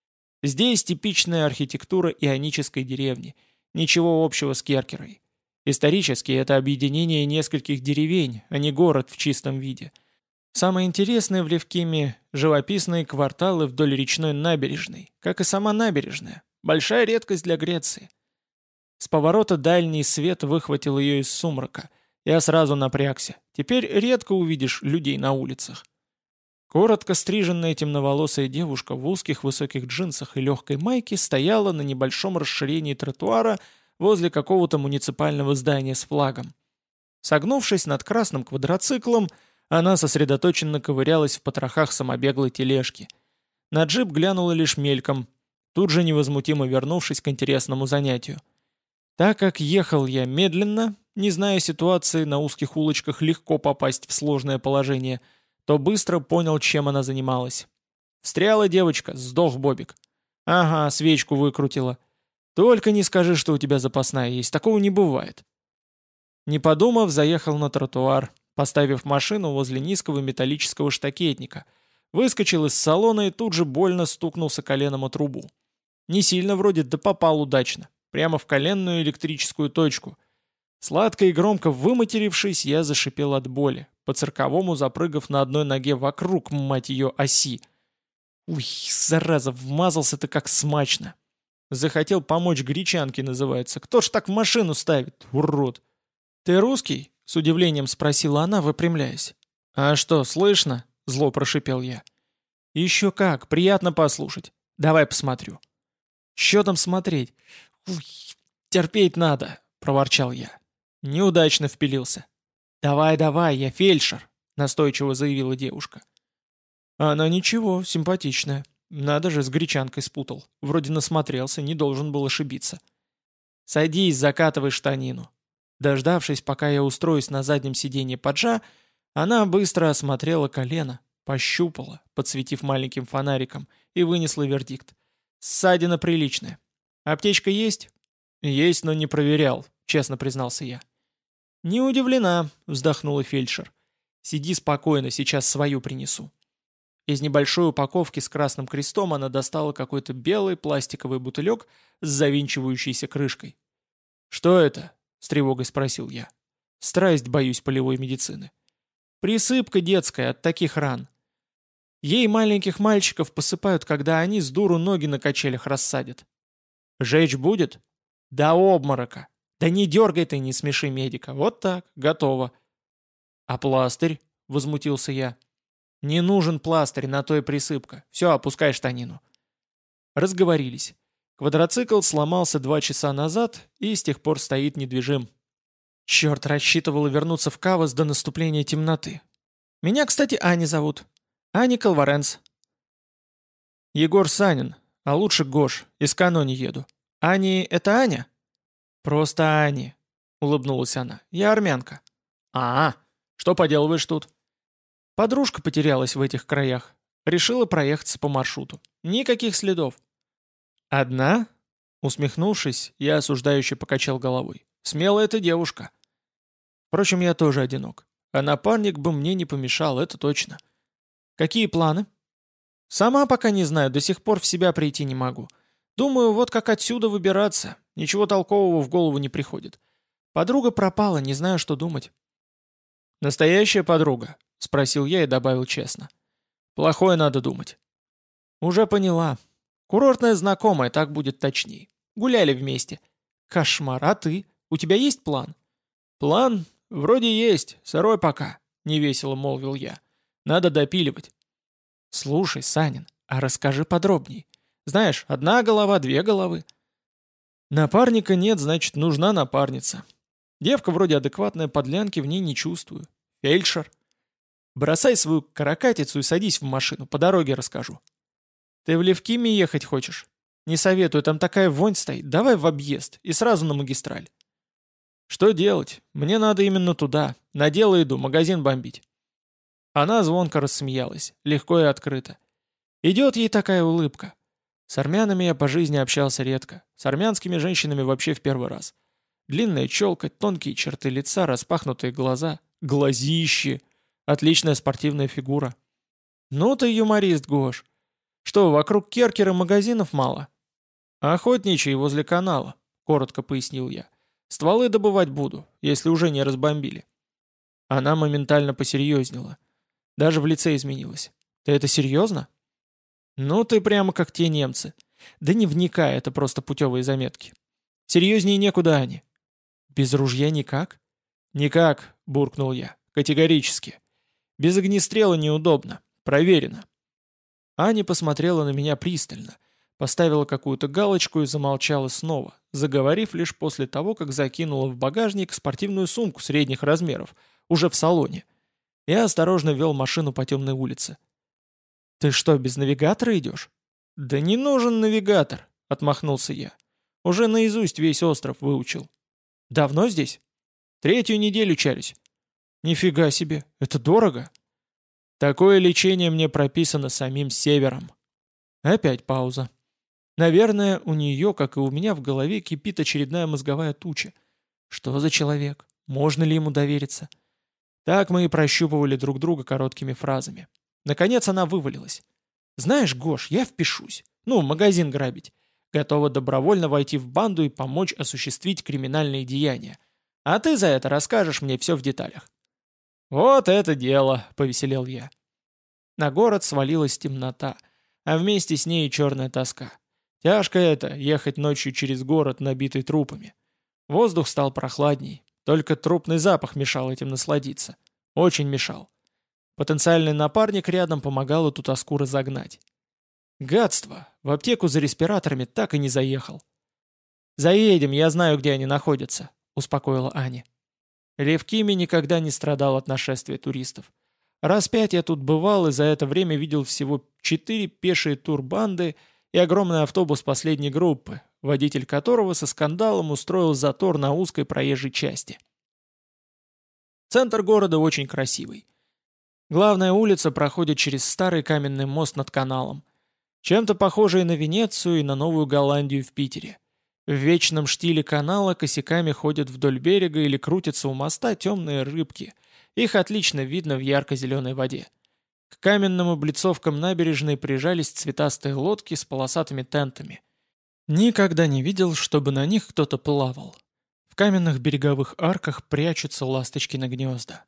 Speaker 1: Здесь типичная архитектура ионической деревни, ничего общего с Керкерой. Исторически это объединение нескольких деревень, а не город в чистом виде. Самое интересное в Левкиме – живописные кварталы вдоль речной набережной, как и сама набережная. Большая редкость для Греции. С поворота дальний свет выхватил ее из сумрака. Я сразу напрягся. Теперь редко увидишь людей на улицах. Коротко стриженная темноволосая девушка в узких высоких джинсах и легкой майке стояла на небольшом расширении тротуара возле какого-то муниципального здания с флагом. Согнувшись над красным квадроциклом, она сосредоточенно ковырялась в потрохах самобеглой тележки. На джип глянула лишь мельком, тут же невозмутимо вернувшись к интересному занятию. Так как ехал я медленно, не зная ситуации, на узких улочках легко попасть в сложное положение, то быстро понял, чем она занималась. Встряла девочка, сдох Бобик. Ага, свечку выкрутила. Только не скажи, что у тебя запасная есть, такого не бывает. Не подумав, заехал на тротуар, поставив машину возле низкого металлического штакетника, выскочил из салона и тут же больно стукнулся коленом о трубу. Не сильно вроде, да попал удачно, прямо в коленную электрическую точку. Сладко и громко выматерившись, я зашипел от боли, по-цирковому запрыгав на одной ноге вокруг, мать ее, оси. Уй, зараза, вмазался-то как смачно. Захотел помочь гречанке, называется. Кто ж так в машину ставит, урод? «Ты русский?» — с удивлением спросила она, выпрямляясь. «А что, слышно?» — зло прошипел я. «Еще как, приятно послушать. Давай посмотрю». «Че там смотреть?» «Уй, терпеть надо», — проворчал я. Неудачно впилился. «Давай, давай, я фельдшер», — настойчиво заявила девушка. Она ничего, симпатичная. Надо же, с гречанкой спутал. Вроде насмотрелся, не должен был ошибиться. «Садись, закатывай штанину». Дождавшись, пока я устроюсь на заднем сиденье поджа, она быстро осмотрела колено, пощупала, подсветив маленьким фонариком, и вынесла вердикт. Ссадина приличная. Аптечка есть? Есть, но не проверял, честно признался я. Не удивлена, вздохнула фельдшер. Сиди спокойно, сейчас свою принесу. Из небольшой упаковки с красным крестом она достала какой-то белый пластиковый бутылек с завинчивающейся крышкой. «Что это?» — с тревогой спросил я. «Страсть боюсь полевой медицины». «Присыпка детская от таких ран. Ей маленьких мальчиков посыпают, когда они с дуру ноги на качелях рассадят». «Жечь будет?» «До обморока». «Да не дергай ты, не смеши медика. Вот так, готово». «А пластырь?» — возмутился я. «Не нужен пластырь, на то и присыпка. Все, опускай штанину». Разговорились. Квадроцикл сломался два часа назад и с тех пор стоит недвижим. Черт, рассчитывала вернуться в Кавас до наступления темноты. Меня, кстати, Аня зовут. Аня Колваренс. Егор Санин, а лучше Гош, из Канони еду. Ани — это Аня? Просто Ани, улыбнулась она. Я армянка. А, что поделываешь тут? Подружка потерялась в этих краях. Решила проехаться по маршруту. Никаких следов. «Одна?» Усмехнувшись, я осуждающе покачал головой. «Смелая ты девушка». Впрочем, я тоже одинок. А напарник бы мне не помешал, это точно. «Какие планы?» «Сама пока не знаю, до сих пор в себя прийти не могу. Думаю, вот как отсюда выбираться. Ничего толкового в голову не приходит. Подруга пропала, не знаю, что думать». «Настоящая подруга?» — спросил я и добавил честно. «Плохое надо думать». «Уже поняла. Курортная знакомая, так будет точнее. Гуляли вместе. Кошмар, а ты? У тебя есть план?» «План? Вроде есть, сырой пока», — невесело молвил я. «Надо допиливать». «Слушай, Санин, а расскажи подробней. Знаешь, одна голова, две головы». «Напарника нет, значит, нужна напарница. Девка вроде адекватная, подлянки в ней не чувствую. Фельдшер. Бросай свою каракатицу и садись в машину, по дороге расскажу». «Ты в Левкиме ехать хочешь? Не советую, там такая вонь стоит. Давай в объезд и сразу на магистраль». «Что делать? Мне надо именно туда. На дело иду, магазин бомбить». Она звонко рассмеялась, легко и открыто. Идет ей такая улыбка. С армянами я по жизни общался редко, с армянскими женщинами вообще в первый раз. Длинная челка, тонкие черты лица, распахнутые глаза, глазищи, отличная спортивная фигура. «Ну ты юморист, Гош. Что, вокруг Керкера магазинов мало?» «Охотничий возле канала», — коротко пояснил я. «Стволы добывать буду, если уже не разбомбили». Она моментально посерьезнела. Даже в лице изменилась. «Ты это серьезно?» «Ну ты прямо как те немцы. Да не вникай, это просто путевые заметки. Серьезнее некуда они». «Без ружья никак?» «Никак», — буркнул я. «Категорически. Без огнестрела неудобно. Проверено». Аня посмотрела на меня пристально, поставила какую-то галочку и замолчала снова, заговорив лишь после того, как закинула в багажник спортивную сумку средних размеров, уже в салоне. Я осторожно вел машину по темной улице. «Ты что, без навигатора идешь?» «Да не нужен навигатор», — отмахнулся я. «Уже наизусть весь остров выучил». «Давно здесь?» «Третью неделю чарюсь». «Нифига себе, это дорого». «Такое лечение мне прописано самим Севером». Опять пауза. Наверное, у нее, как и у меня, в голове кипит очередная мозговая туча. Что за человек? Можно ли ему довериться? Так мы и прощупывали друг друга короткими фразами. Наконец она вывалилась. «Знаешь, Гош, я впишусь. Ну, магазин грабить. Готова добровольно войти в банду и помочь осуществить криминальные деяния. А ты за это расскажешь мне все в деталях». «Вот это дело!» — повеселел я. На город свалилась темнота, а вместе с ней и черная тоска. Тяжко это — ехать ночью через город, набитый трупами. Воздух стал прохладней, только трупный запах мешал этим насладиться. Очень мешал. Потенциальный напарник рядом помогал эту тоску разогнать. Гадство! В аптеку за респираторами так и не заехал. «Заедем, я знаю, где они находятся», — успокоила Аня. Левкими никогда не страдал от нашествия туристов. Раз пять я тут бывал и за это время видел всего четыре пешие турбанды и огромный автобус последней группы, водитель которого со скандалом устроил затор на узкой проезжей части. Центр города очень красивый. Главная улица проходит через старый каменный мост над каналом. Чем-то похожий на Венецию и на Новую Голландию в Питере. В вечном штиле канала косяками ходят вдоль берега или крутятся у моста темные рыбки. Их отлично видно в ярко-зеленой воде. К каменным облицовкам набережной прижались цветастые лодки с полосатыми тентами. Никогда не видел, чтобы на них кто-то плавал. В каменных береговых арках прячутся ласточкины гнезда.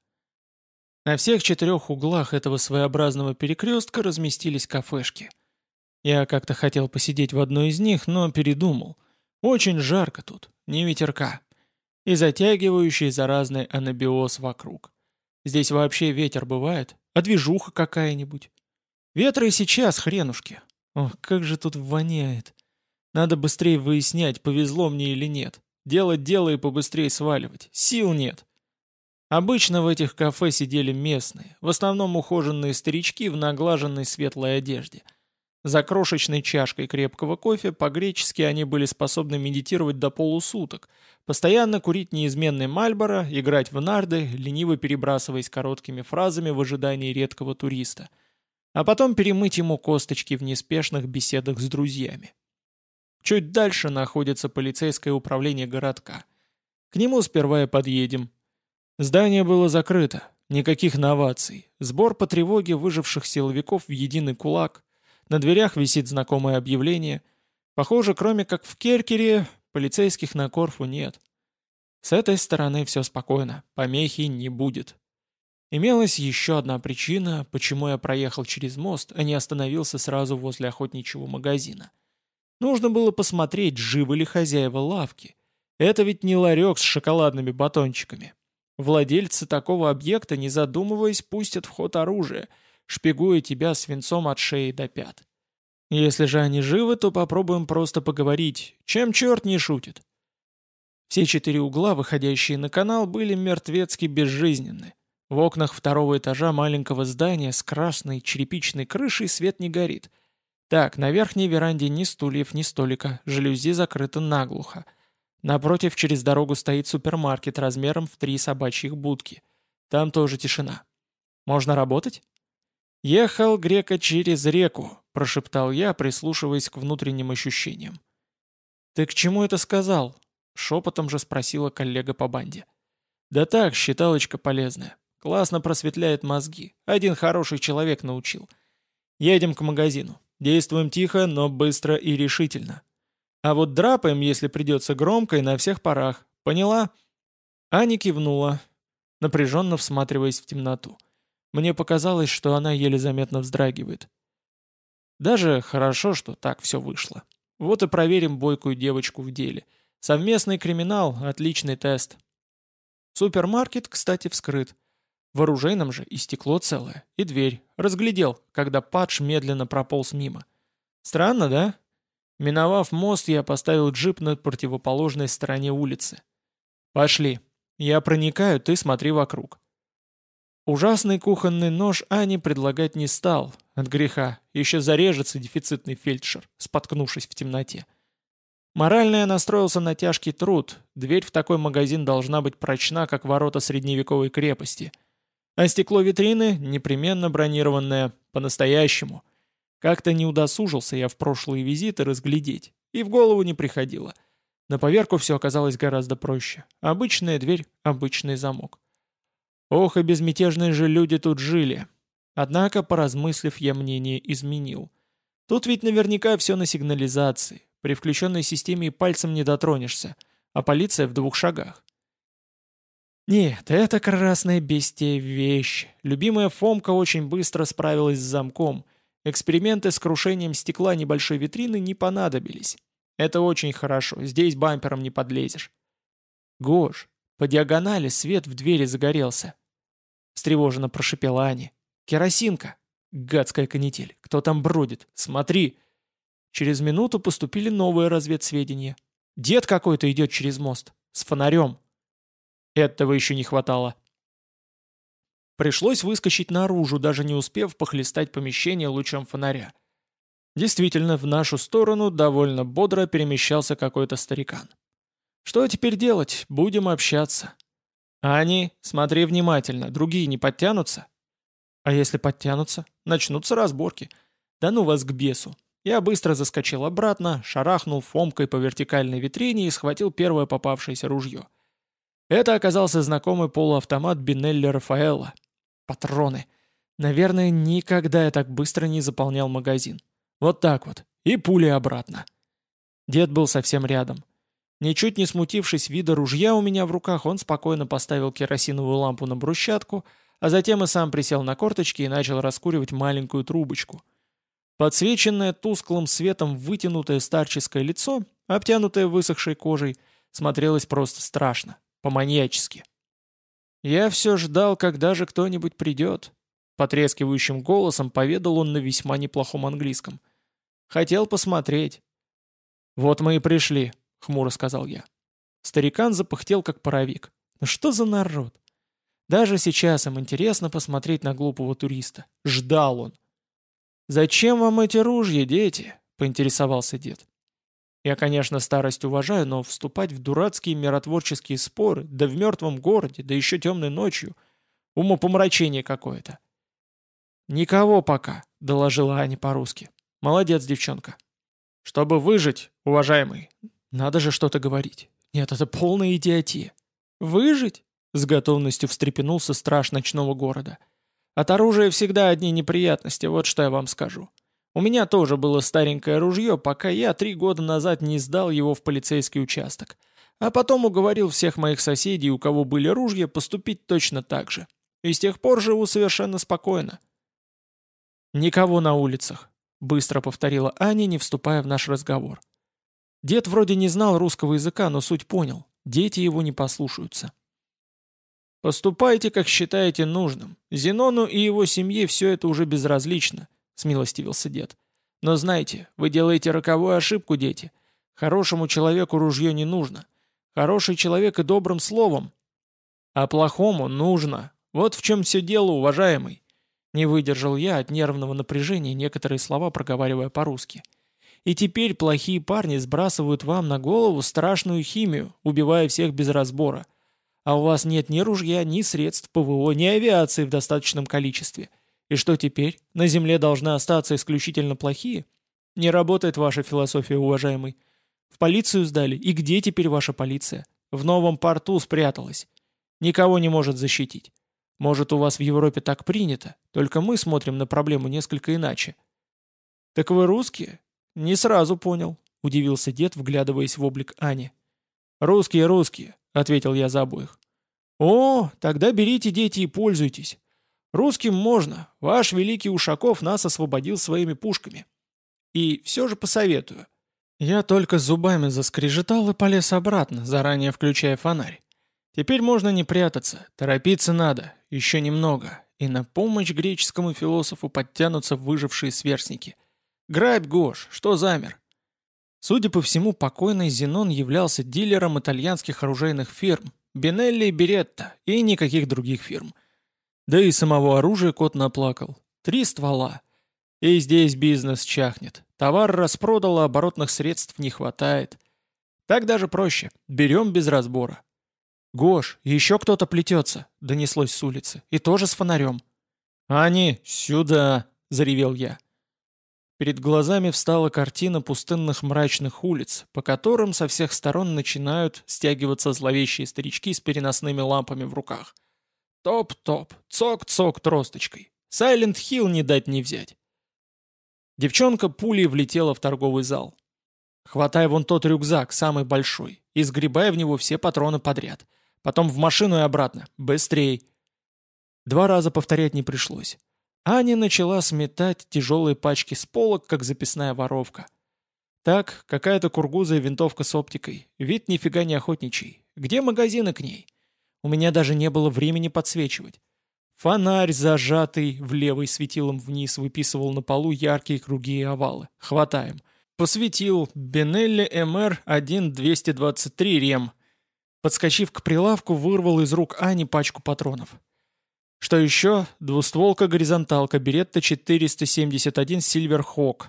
Speaker 1: На всех четырех углах этого своеобразного перекрестка разместились кафешки. Я как-то хотел посидеть в одной из них, но передумал. Очень жарко тут, не ветерка. И затягивающий заразный анабиоз вокруг. Здесь вообще ветер бывает, а движуха какая-нибудь. Ветра и сейчас хренушки. Ох, как же тут воняет. Надо быстрее выяснять, повезло мне или нет. Делать дело и побыстрее сваливать. Сил нет. Обычно в этих кафе сидели местные, в основном ухоженные старички в наглаженной светлой одежде. За крошечной чашкой крепкого кофе по-гречески они были способны медитировать до полусуток, постоянно курить неизменный Мальборо, играть в нарды, лениво перебрасываясь короткими фразами в ожидании редкого туриста, а потом перемыть ему косточки в неспешных беседах с друзьями. Чуть дальше находится полицейское управление городка. К нему сперва и подъедем. Здание было закрыто, никаких новаций, сбор по тревоге выживших силовиков в единый кулак. На дверях висит знакомое объявление. Похоже, кроме как в Керкере, полицейских на Корфу нет. С этой стороны все спокойно, помехи не будет. Имелась еще одна причина, почему я проехал через мост, а не остановился сразу возле охотничьего магазина. Нужно было посмотреть, живы ли хозяева лавки. Это ведь не ларек с шоколадными батончиками. Владельцы такого объекта, не задумываясь, пустят в ход оружие, шпигуя тебя свинцом от шеи до пят. Если же они живы, то попробуем просто поговорить, чем черт не шутит. Все четыре угла, выходящие на канал, были мертвецки безжизненны. В окнах второго этажа маленького здания с красной черепичной крышей свет не горит. Так, на верхней веранде ни стульев, ни столика, жалюзи закрыты наглухо. Напротив, через дорогу стоит супермаркет размером в три собачьих будки. Там тоже тишина. Можно работать? «Ехал грека через реку», — прошептал я, прислушиваясь к внутренним ощущениям. «Ты к чему это сказал?» — шепотом же спросила коллега по банде. «Да так, считалочка полезная. Классно просветляет мозги. Один хороший человек научил. Едем к магазину. Действуем тихо, но быстро и решительно. А вот драпаем, если придется громко и на всех парах. Поняла?» Аня кивнула, напряженно всматриваясь в темноту. Мне показалось, что она еле заметно вздрагивает. Даже хорошо, что так все вышло. Вот и проверим бойкую девочку в деле. Совместный криминал — отличный тест. Супермаркет, кстати, вскрыт. В оружейном же и стекло целое, и дверь. Разглядел, когда Падж медленно прополз мимо. Странно, да? Миновав мост, я поставил джип на противоположной стороне улицы. «Пошли. Я проникаю, ты смотри вокруг». Ужасный кухонный нож Ане предлагать не стал. От греха. Еще зарежется дефицитный фельдшер, споткнувшись в темноте. Морально я настроился на тяжкий труд. Дверь в такой магазин должна быть прочна, как ворота средневековой крепости. А стекло витрины непременно бронированное, по-настоящему. Как-то не удосужился я в прошлые визиты разглядеть. И в голову не приходило. На поверку все оказалось гораздо проще. Обычная дверь, обычный замок. Ох, и безмятежные же люди тут жили. Однако, поразмыслив, я мнение изменил. Тут ведь наверняка все на сигнализации. При включенной системе и пальцем не дотронешься, а полиция в двух шагах. Нет, это красная бестия вещь. Любимая Фомка очень быстро справилась с замком. Эксперименты с крушением стекла небольшой витрины не понадобились. Это очень хорошо, здесь бампером не подлезешь. Гош, по диагонали свет в двери загорелся. Встревоженно прошипела Аня. «Керосинка! Гадская канитель! Кто там бродит? Смотри!» Через минуту поступили новые разведсведения. Дед какой-то идет через мост. С фонарем. Этого еще не хватало. Пришлось выскочить наружу, даже не успев похлестать помещение лучом фонаря. Действительно, в нашу сторону довольно бодро перемещался какой-то старикан. Что теперь делать? Будем общаться. «Ани, смотри внимательно, другие не подтянутся?» А если подтянутся? Начнутся разборки. Да ну вас к бесу. Я быстро заскочил обратно, шарахнул фомкой по вертикальной витрине и схватил первое попавшееся ружье. Это оказался знакомый полуавтомат Бинелли Рафаэлло. Патроны. Наверное, никогда я так быстро не заполнял магазин. Вот так вот. И пули обратно. Дед был совсем рядом. Ничуть не смутившись вида ружья у меня в руках, он спокойно поставил керосиновую лампу на брусчатку, а затем и сам присел на корточки и начал раскуривать маленькую трубочку. Подсвеченное тусклым светом вытянутое старческое лицо, обтянутое высохшей кожей, смотрелось просто страшно, по-маньячески. «Я все ждал, когда же кто-нибудь придет», — потрескивающим голосом поведал он на весьма неплохом английском. «Хотел посмотреть». «Вот мы и пришли», — хмуро сказал я. Старикан запыхтел, как паровик. «Ну что за народ?» Даже сейчас им интересно посмотреть на глупого туриста. Ждал он. «Зачем вам эти ружья, дети?» — поинтересовался дед. «Я, конечно, старость уважаю, но вступать в дурацкие миротворческие споры, да в мертвом городе, да еще темной ночью, умопомрачение какое-то». «Никого пока», — доложила Аня по-русски. «Молодец, девчонка». «Чтобы выжить, уважаемый, надо же что-то говорить. Нет, это полная идиотия». «Выжить?» — с готовностью встрепенулся страж ночного города. «От оружия всегда одни неприятности, вот что я вам скажу. У меня тоже было старенькое ружье, пока я три года назад не сдал его в полицейский участок. А потом уговорил всех моих соседей, у кого были ружья, поступить точно так же. И с тех пор живу совершенно спокойно». «Никого на улицах», — быстро повторила Аня, не вступая в наш разговор. Дед вроде не знал русского языка, но суть понял. Дети его не послушаются. «Поступайте, как считаете нужным. Зенону и его семье все это уже безразлично», — смилостивился дед. «Но знайте, вы делаете роковую ошибку, дети. Хорошему человеку ружье не нужно. Хороший человек и добрым словом. А плохому нужно. Вот в чем все дело, уважаемый». Не выдержал я от нервного напряжения, некоторые слова проговаривая по-русски. «И теперь плохие парни сбрасывают вам на голову страшную химию, убивая всех без разбора. А у вас нет ни ружья, ни средств ПВО, ни авиации в достаточном количестве. И что теперь? На земле должны остаться исключительно плохие? Не работает ваша философия, уважаемый. В полицию сдали, и где теперь ваша полиция? В новом порту спряталась. Никого не может защитить. Может, у вас в Европе так принято, только мы смотрим на проблему несколько иначе». «Так вы русские?» «Не сразу понял», — удивился дед, вглядываясь в облик Ани. «Русские, русские», — ответил я за обоих. «О, тогда берите, дети, и пользуйтесь. Русским можно, ваш великий Ушаков нас освободил своими пушками. И все же посоветую». Я только зубами заскрежетал и полез обратно, заранее включая фонарь. Теперь можно не прятаться, торопиться надо, еще немного, и на помощь греческому философу подтянутся выжившие сверстники. «Грабь, Гош, что замер?» Судя по всему, покойный Зенон являлся дилером итальянских оружейных фирм, Бинелли и Беретта, и никаких других фирм. Да и самого оружия кот наплакал. Три ствола. И здесь бизнес чахнет. Товар распродал, а оборотных средств не хватает. Так даже проще. Берем без разбора. «Гош, еще кто-то плетется», — донеслось с улицы. «И тоже с фонарем». «Ани, сюда!» — заревел я. Перед глазами встала картина пустынных мрачных улиц, по которым со всех сторон начинают стягиваться зловещие старички с переносными лампами в руках. Топ-топ, цок-цок тросточкой. Сайлент Хилл не дать не взять. Девчонка пулей влетела в торговый зал. «Хватай вон тот рюкзак, самый большой, и сгребай в него все патроны подряд. Потом в машину и обратно. Быстрей!» Два раза повторять не пришлось. Аня начала сметать тяжелые пачки с полок, как записная воровка. Так, какая-то кургузая винтовка с оптикой. Вид нифига не охотничий. Где магазины к ней? У меня даже не было времени подсвечивать. Фонарь, зажатый в левый светилом вниз, выписывал на полу яркие круги и овалы. Хватаем. Посветил Бенелли эм эр один двести двадцать три рем. Подскочив к прилавку, вырвал из рук Ани пачку патронов. Что еще? Двустволка-горизонталка Беретта четыреста семьдесят один Сильверхок.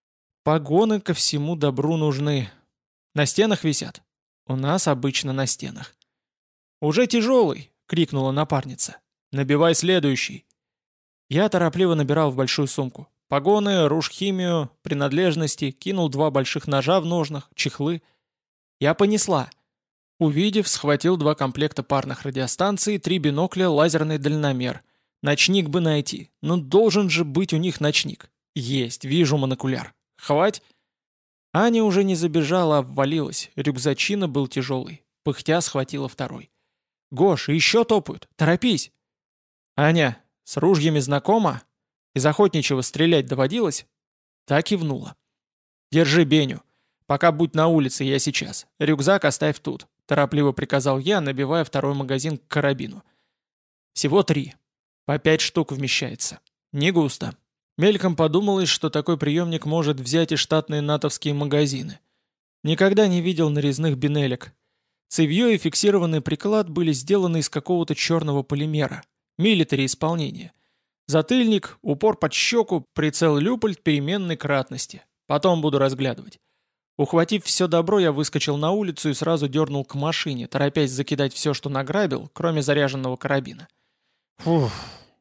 Speaker 1: Погоны ко всему добру нужны. На стенах висят? У нас обычно на стенах. «Уже тяжелый!» — крикнула напарница. «Набивай следующий!» Я торопливо набирал в большую сумку. Погоны, ружхимию, принадлежности, кинул два больших ножа в ножнах, чехлы. Я понесла. Увидев, схватил два комплекта парных радиостанций, три бинокля, лазерный дальномер. Ночник бы найти. Ну должен же быть у них ночник. Есть, вижу монокуляр. Хвать. Аня уже не забежала, а ввалилась. Рюкзачина был тяжелый. Пыхтя схватила второй. «Гош, еще топают. Торопись!» «Аня, с ружьями знакома? Из охотничьего стрелять доводилось?» Так кивнула. «Держи Беню. Пока будь на улице, я сейчас. Рюкзак оставь тут», — торопливо приказал я, набивая второй магазин к карабину. «Всего три. По пять штук вмещается. Не густо». Мельком подумалось, что такой приемник может взять и штатные натовские магазины. Никогда не видел нарезных бинелек. Цевьё и фиксированный приклад были сделаны из какого-то черного полимера. Милитари исполнение. Затыльник, упор под щеку, прицел люпольт переменной кратности. Потом буду разглядывать. Ухватив все добро, я выскочил на улицу и сразу дернул к машине, торопясь закидать все, что награбил, кроме заряженного карабина. Фух.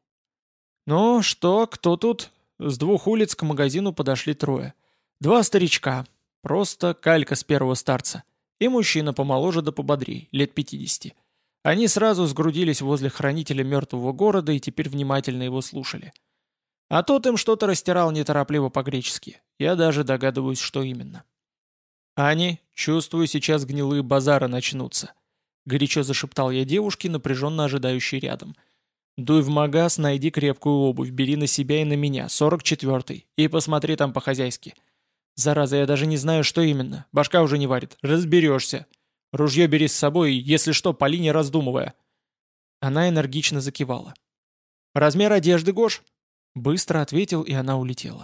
Speaker 1: «Ну что, кто тут?» С двух улиц к магазину подошли трое. Два старичка, просто калька с первого старца, и мужчина помоложе да пободрей, лет пятидесяти. Они сразу сгрудились возле хранителя мертвого города и теперь внимательно его слушали. А тот им что-то растирал неторопливо по-гречески. Я даже догадываюсь, что именно. «Ани, чувствую, сейчас гнилые базары начнутся», — горячо зашептал я девушке, напряженно ожидающей рядом. «Дуй в магаз, найди крепкую обувь, бери на себя и на меня, сорок четвертый, и посмотри там по-хозяйски. Зараза, я даже не знаю, что именно, башка уже не варит, разберешься. Ружье бери с собой, если что, пали не раздумывая». Она энергично закивала. «Размер одежды, Гош?» Быстро ответил, и она улетела.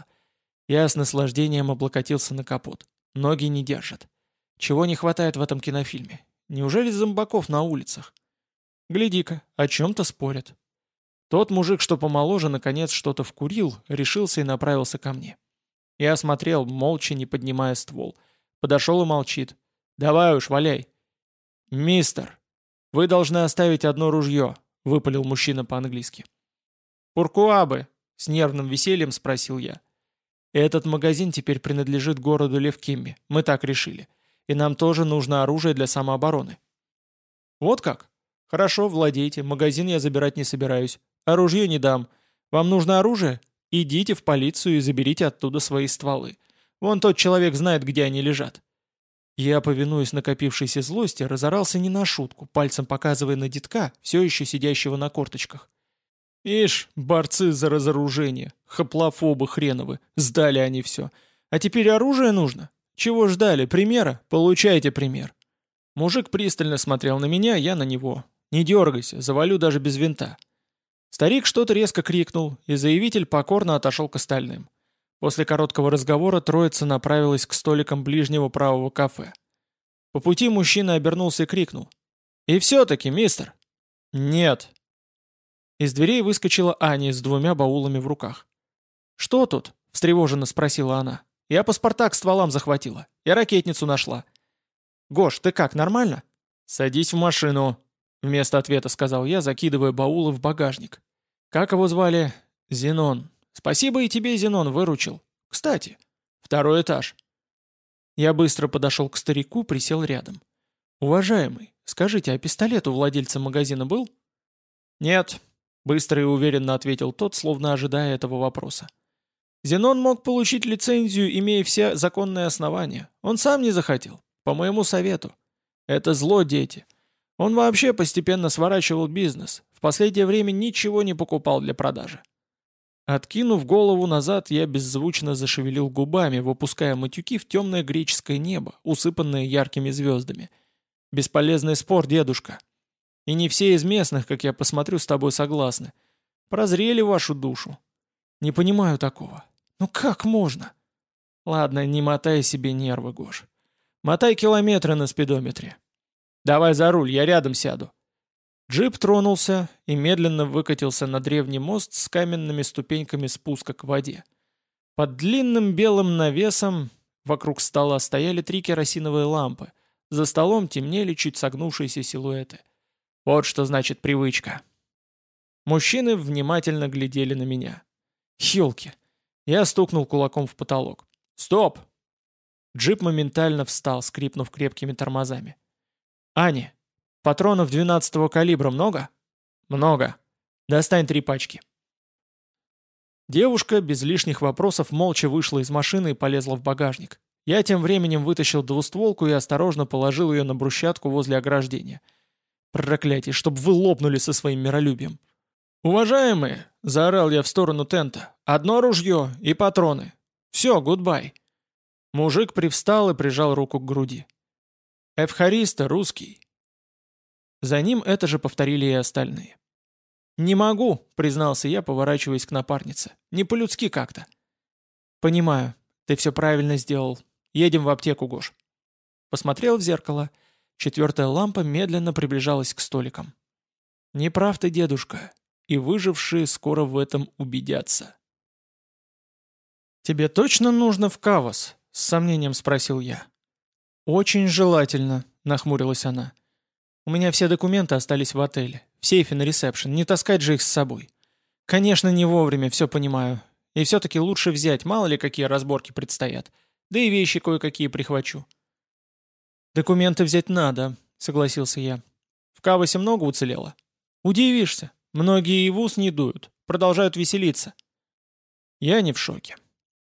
Speaker 1: Я с наслаждением облокотился на капот. Ноги не держат. Чего не хватает в этом кинофильме? Неужели зомбаков на улицах? Гляди-ка, о чем-то спорят. Тот мужик, что помоложе, наконец что-то вкурил, решился и направился ко мне. Я осмотрел, молча, не поднимая ствол. Подошел и молчит. «Давай уж, валяй». «Мистер, вы должны оставить одно ружье», — выпалил мужчина по-английски. «Пуркуабы?» — с нервным весельем спросил я. «Этот магазин теперь принадлежит городу Левкемби, мы так решили. И нам тоже нужно оружие для самообороны». «Вот как? Хорошо, владейте, магазин я забирать не собираюсь. Оружие не дам. Вам нужно оружие? Идите в полицию и заберите оттуда свои стволы. Вон тот человек знает, где они лежат». Я, повинуясь накопившейся злости, разорался не на шутку, пальцем показывая на детка, все еще сидящего на корточках. «Ишь, борцы за разоружение, хоплофобы хреновы, сдали они все. А теперь оружие нужно? Чего ждали, примера? Получайте пример». Мужик пристально смотрел на меня, я на него. «Не дергайся, завалю даже без винта». Старик что-то резко крикнул, и заявитель покорно отошел к остальным. После короткого разговора троица направилась к столикам ближнего правого кафе. По пути мужчина обернулся и крикнул. «И все-таки, мистер!» «Нет!» Из дверей выскочила Аня с двумя баулами в руках. «Что тут?» — встревоженно спросила она. «Я паспорта к стволам захватила. Я ракетницу нашла». «Гош, ты как, нормально?» «Садись в машину», — вместо ответа сказал я, закидывая баулы в багажник. «Как его звали?» «Зенон. Спасибо и тебе, Зенон, выручил. Кстати, второй этаж». Я быстро подошел к старику, присел рядом. «Уважаемый, скажите, а пистолет у владельца магазина был?» «Нет», — быстро и уверенно ответил тот, словно ожидая этого вопроса. «Зенон мог получить лицензию, имея все законные основания. Он сам не захотел, по моему совету. Это зло, дети. Он вообще постепенно сворачивал бизнес, в последнее время ничего не покупал для продажи». Откинув голову назад, я беззвучно зашевелил губами, выпуская матюки в темное греческое небо, усыпанное яркими звездами. «Бесполезный спор, дедушка. И не все из местных, как я посмотрю, с тобой согласны. Прозрели вашу душу. Не понимаю такого. Ну как можно?» «Ладно, не мотай себе нервы, Гош. Мотай километры на спидометре. Давай за руль, я рядом сяду». Джип тронулся и медленно выкатился на древний мост с каменными ступеньками спуска к воде. Под длинным белым навесом вокруг стола стояли три керосиновые лампы. За столом темнели чуть согнувшиеся силуэты. Вот что значит привычка. Мужчины внимательно глядели на меня. Хёлки. Я стукнул кулаком в потолок. «Стоп!» Джип моментально встал, скрипнув крепкими тормозами. «Ани, патронов двенадцатого калибра много?» «Много. Достань три пачки». Девушка без лишних вопросов молча вышла из машины и полезла в багажник. Я тем временем вытащил двустволку и осторожно положил ее на брусчатку возле ограждения. Проклятие, чтоб вы лопнули со своим миролюбием. «Уважаемые!» — заорал я в сторону тента. «Одно ружье и патроны. Все, гудбай». Мужик привстал и прижал руку к груди. «Эвхариста, русский». За ним это же повторили и остальные. «Не могу», — признался я, поворачиваясь к напарнице. «Не по-людски как-то». «Понимаю. Ты все правильно сделал. Едем в аптеку, Гош». Посмотрел в зеркало. Четвертая лампа медленно приближалась к столикам. «Не прав ты, дедушка, и выжившие скоро в этом убедятся». «Тебе точно нужно в Кавас?» — с сомнением спросил я. «Очень желательно», — нахмурилась она. «У меня все документы остались в отеле, в сейфе на ресепшн, не таскать же их с собой. Конечно, не вовремя, все понимаю. И все-таки лучше взять, мало ли какие разборки предстоят. Да и вещи кое-какие прихвачу». «Документы взять надо», — согласился я. «В Кавасе много уцелело?» «Удивишься. Многие и в ус не дуют, продолжают веселиться». Я не в шоке.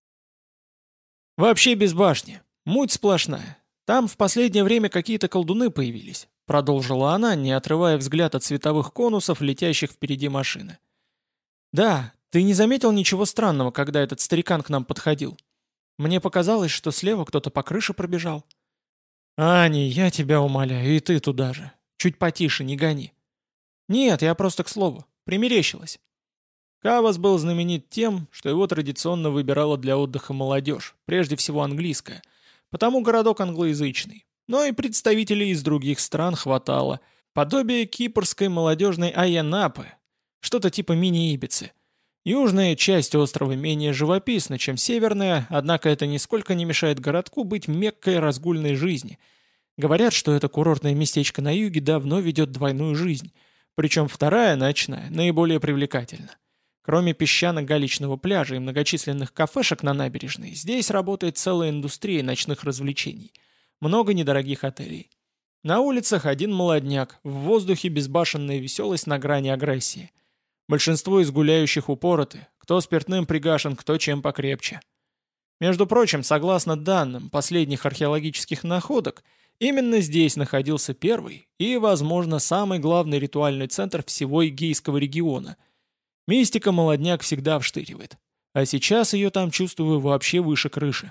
Speaker 1: «Вообще без башни. Муть сплошная. Там в последнее время какие-то колдуны появились», — продолжила она, не отрывая взгляд от световых конусов, летящих впереди машины. «Да, ты не заметил ничего странного, когда этот старикан к нам подходил? Мне показалось, что слева кто-то по крыше пробежал». «Ани, я тебя умоляю, и ты туда же. Чуть потише, не гони». «Нет, я просто к слову. Примерещилась». Кавас был знаменит тем, что его традиционно выбирала для отдыха молодежь, прежде всего английская, потому городок англоязычный. Но и представителей из других стран хватало. Подобие кипрской молодежной Айянапы, что-то типа мини-Ибицы. Южная часть острова менее живописна, чем северная, однако это нисколько не мешает городку быть меккой разгульной жизни. Говорят, что это курортное местечко на юге давно ведет двойную жизнь, причем вторая, ночная, наиболее привлекательна. Кроме песчано-галечного пляжа и многочисленных кафешек на набережной, здесь работает целая индустрия ночных развлечений. Много недорогих отелей. На улицах один молодняк, в воздухе безбашенная веселость на грани агрессии. Большинство из гуляющих упороты, кто спиртным пригашен, кто чем покрепче. Между прочим, согласно данным последних археологических находок, именно здесь находился первый и, возможно, самый главный ритуальный центр всего Эгейского региона. Мистика молодняк всегда вштыривает. А сейчас ее там чувствую вообще выше крыши.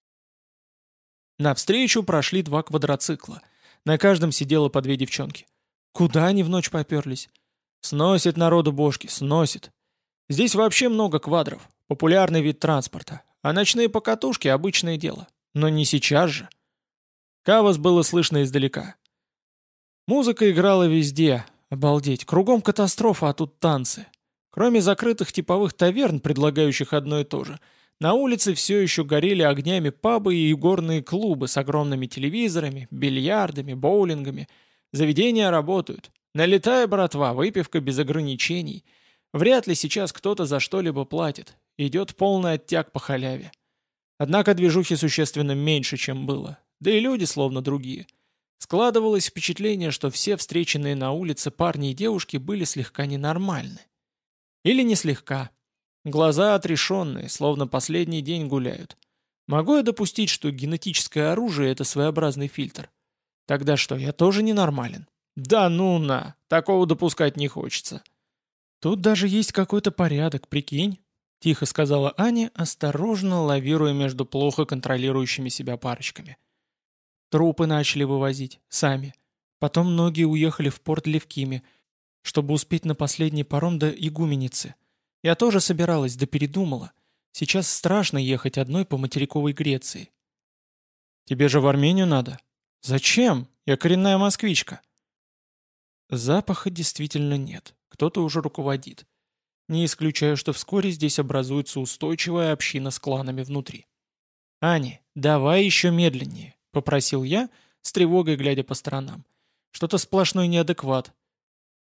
Speaker 1: Навстречу прошли два квадроцикла. На каждом сидело по две девчонки. Куда они в ночь поперлись? Сносит народу бошки, сносит. Здесь вообще много квадров, популярный вид транспорта. А ночные покатушки — обычное дело. Но не сейчас же. Кавас было слышно издалека. Музыка играла везде. Обалдеть, кругом катастрофа, а тут танцы. Кроме закрытых типовых таверн, предлагающих одно и то же, на улице все еще горели огнями пабы и горные клубы с огромными телевизорами, бильярдами, боулингами. Заведения работают. Налетая, братва, выпивка без ограничений. Вряд ли сейчас кто-то за что-либо платит. Идет полный оттяг по халяве. Однако движухи существенно меньше, чем было. Да и люди словно другие. Складывалось впечатление, что все встреченные на улице парни и девушки были слегка ненормальны. Или не слегка. Глаза отрешенные, словно последний день гуляют. Могу я допустить, что генетическое оружие — это своеобразный фильтр? Тогда что, я тоже ненормален? Да ну на, такого допускать не хочется. Тут даже есть какой-то порядок, прикинь, тихо сказала Аня, осторожно лавируя между плохо контролирующими себя парочками. Трупы начали вывозить, сами. Потом многие уехали в порт Левкиме, чтобы успеть на последний паром до Игуменицы. Я тоже собиралась, да передумала. Сейчас страшно ехать одной по материковой Греции. Тебе же в Армению надо. Зачем? Я коренная москвичка. Запаха действительно нет. Кто-то уже руководит. Не исключаю, что вскоре здесь образуется устойчивая община с кланами внутри. «Ани, давай еще медленнее», — попросил я, с тревогой глядя по сторонам. «Что-то сплошной неадекват».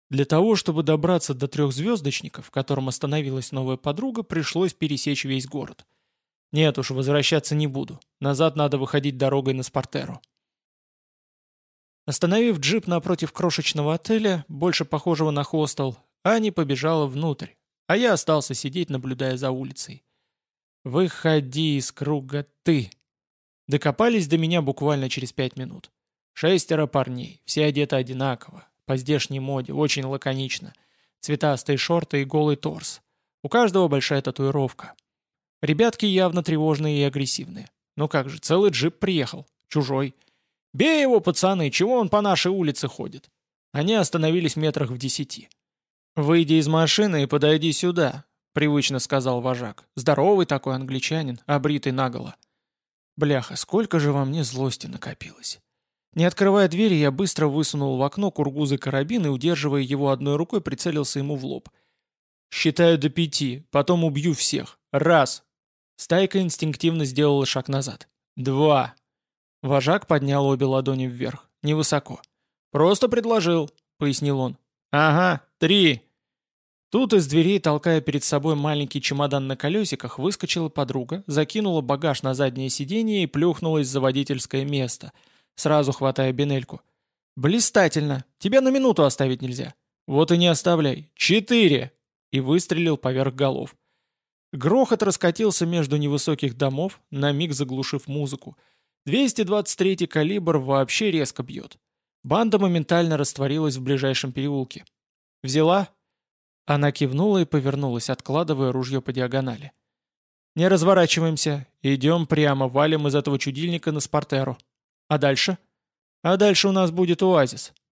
Speaker 1: Для того, чтобы добраться до трехзвездочника, в котором остановилась новая подруга, пришлось пересечь весь город. Нет уж, возвращаться не буду. Назад надо выходить дорогой на Спартеру. Остановив джип напротив крошечного отеля, больше похожего на хостел, Ани побежала внутрь, а я остался сидеть, наблюдая за улицей. «Выходи из круга ты!» Докопались до меня буквально через пять минут. Шестеро парней, все одеты одинаково, по здешней моде, очень лаконично. Цветастые шорты и голый торс. У каждого большая татуировка. Ребятки явно тревожные и агрессивные. Ну как же, целый джип приехал. Чужой. «Бей его, пацаны, чего он по нашей улице ходит?» Они остановились метрах в десяти. «Выйди из машины и подойди сюда», — привычно сказал вожак. Здоровый такой англичанин, обритый наголо. Бляха, сколько же во мне злости накопилось. Не открывая двери, я быстро высунул в окно кургузый карабин и, удерживая его одной рукой, прицелился ему в лоб. «Считаю до пяти, потом убью всех. Раз!» Стайка инстинктивно сделала шаг назад. «Два!» Вожак поднял обе ладони вверх, невысоко. «Просто предложил», — пояснил он. «Ага, три!» Тут из дверей, толкая перед собой маленький чемодан на колесиках, выскочила подруга, закинула багаж на заднее сиденье и плюхнулась за водительское место, сразу хватая бинельку. «Блистательно! Тебя на минуту оставить нельзя!» «Вот и не оставляй! Четыре!» И выстрелил поверх голов. Грохот раскатился между невысоких домов, на миг заглушив музыку. двести двадцать третий калибр вообще резко бьет. Банда моментально растворилась в ближайшем переулке. «Взяла?» Она кивнула и повернулась, откладывая ружье по диагонали. «Не разворачиваемся. Идем прямо, валим из этого чудильника на Спартеру. А дальше?» «А дальше у нас будет оазис.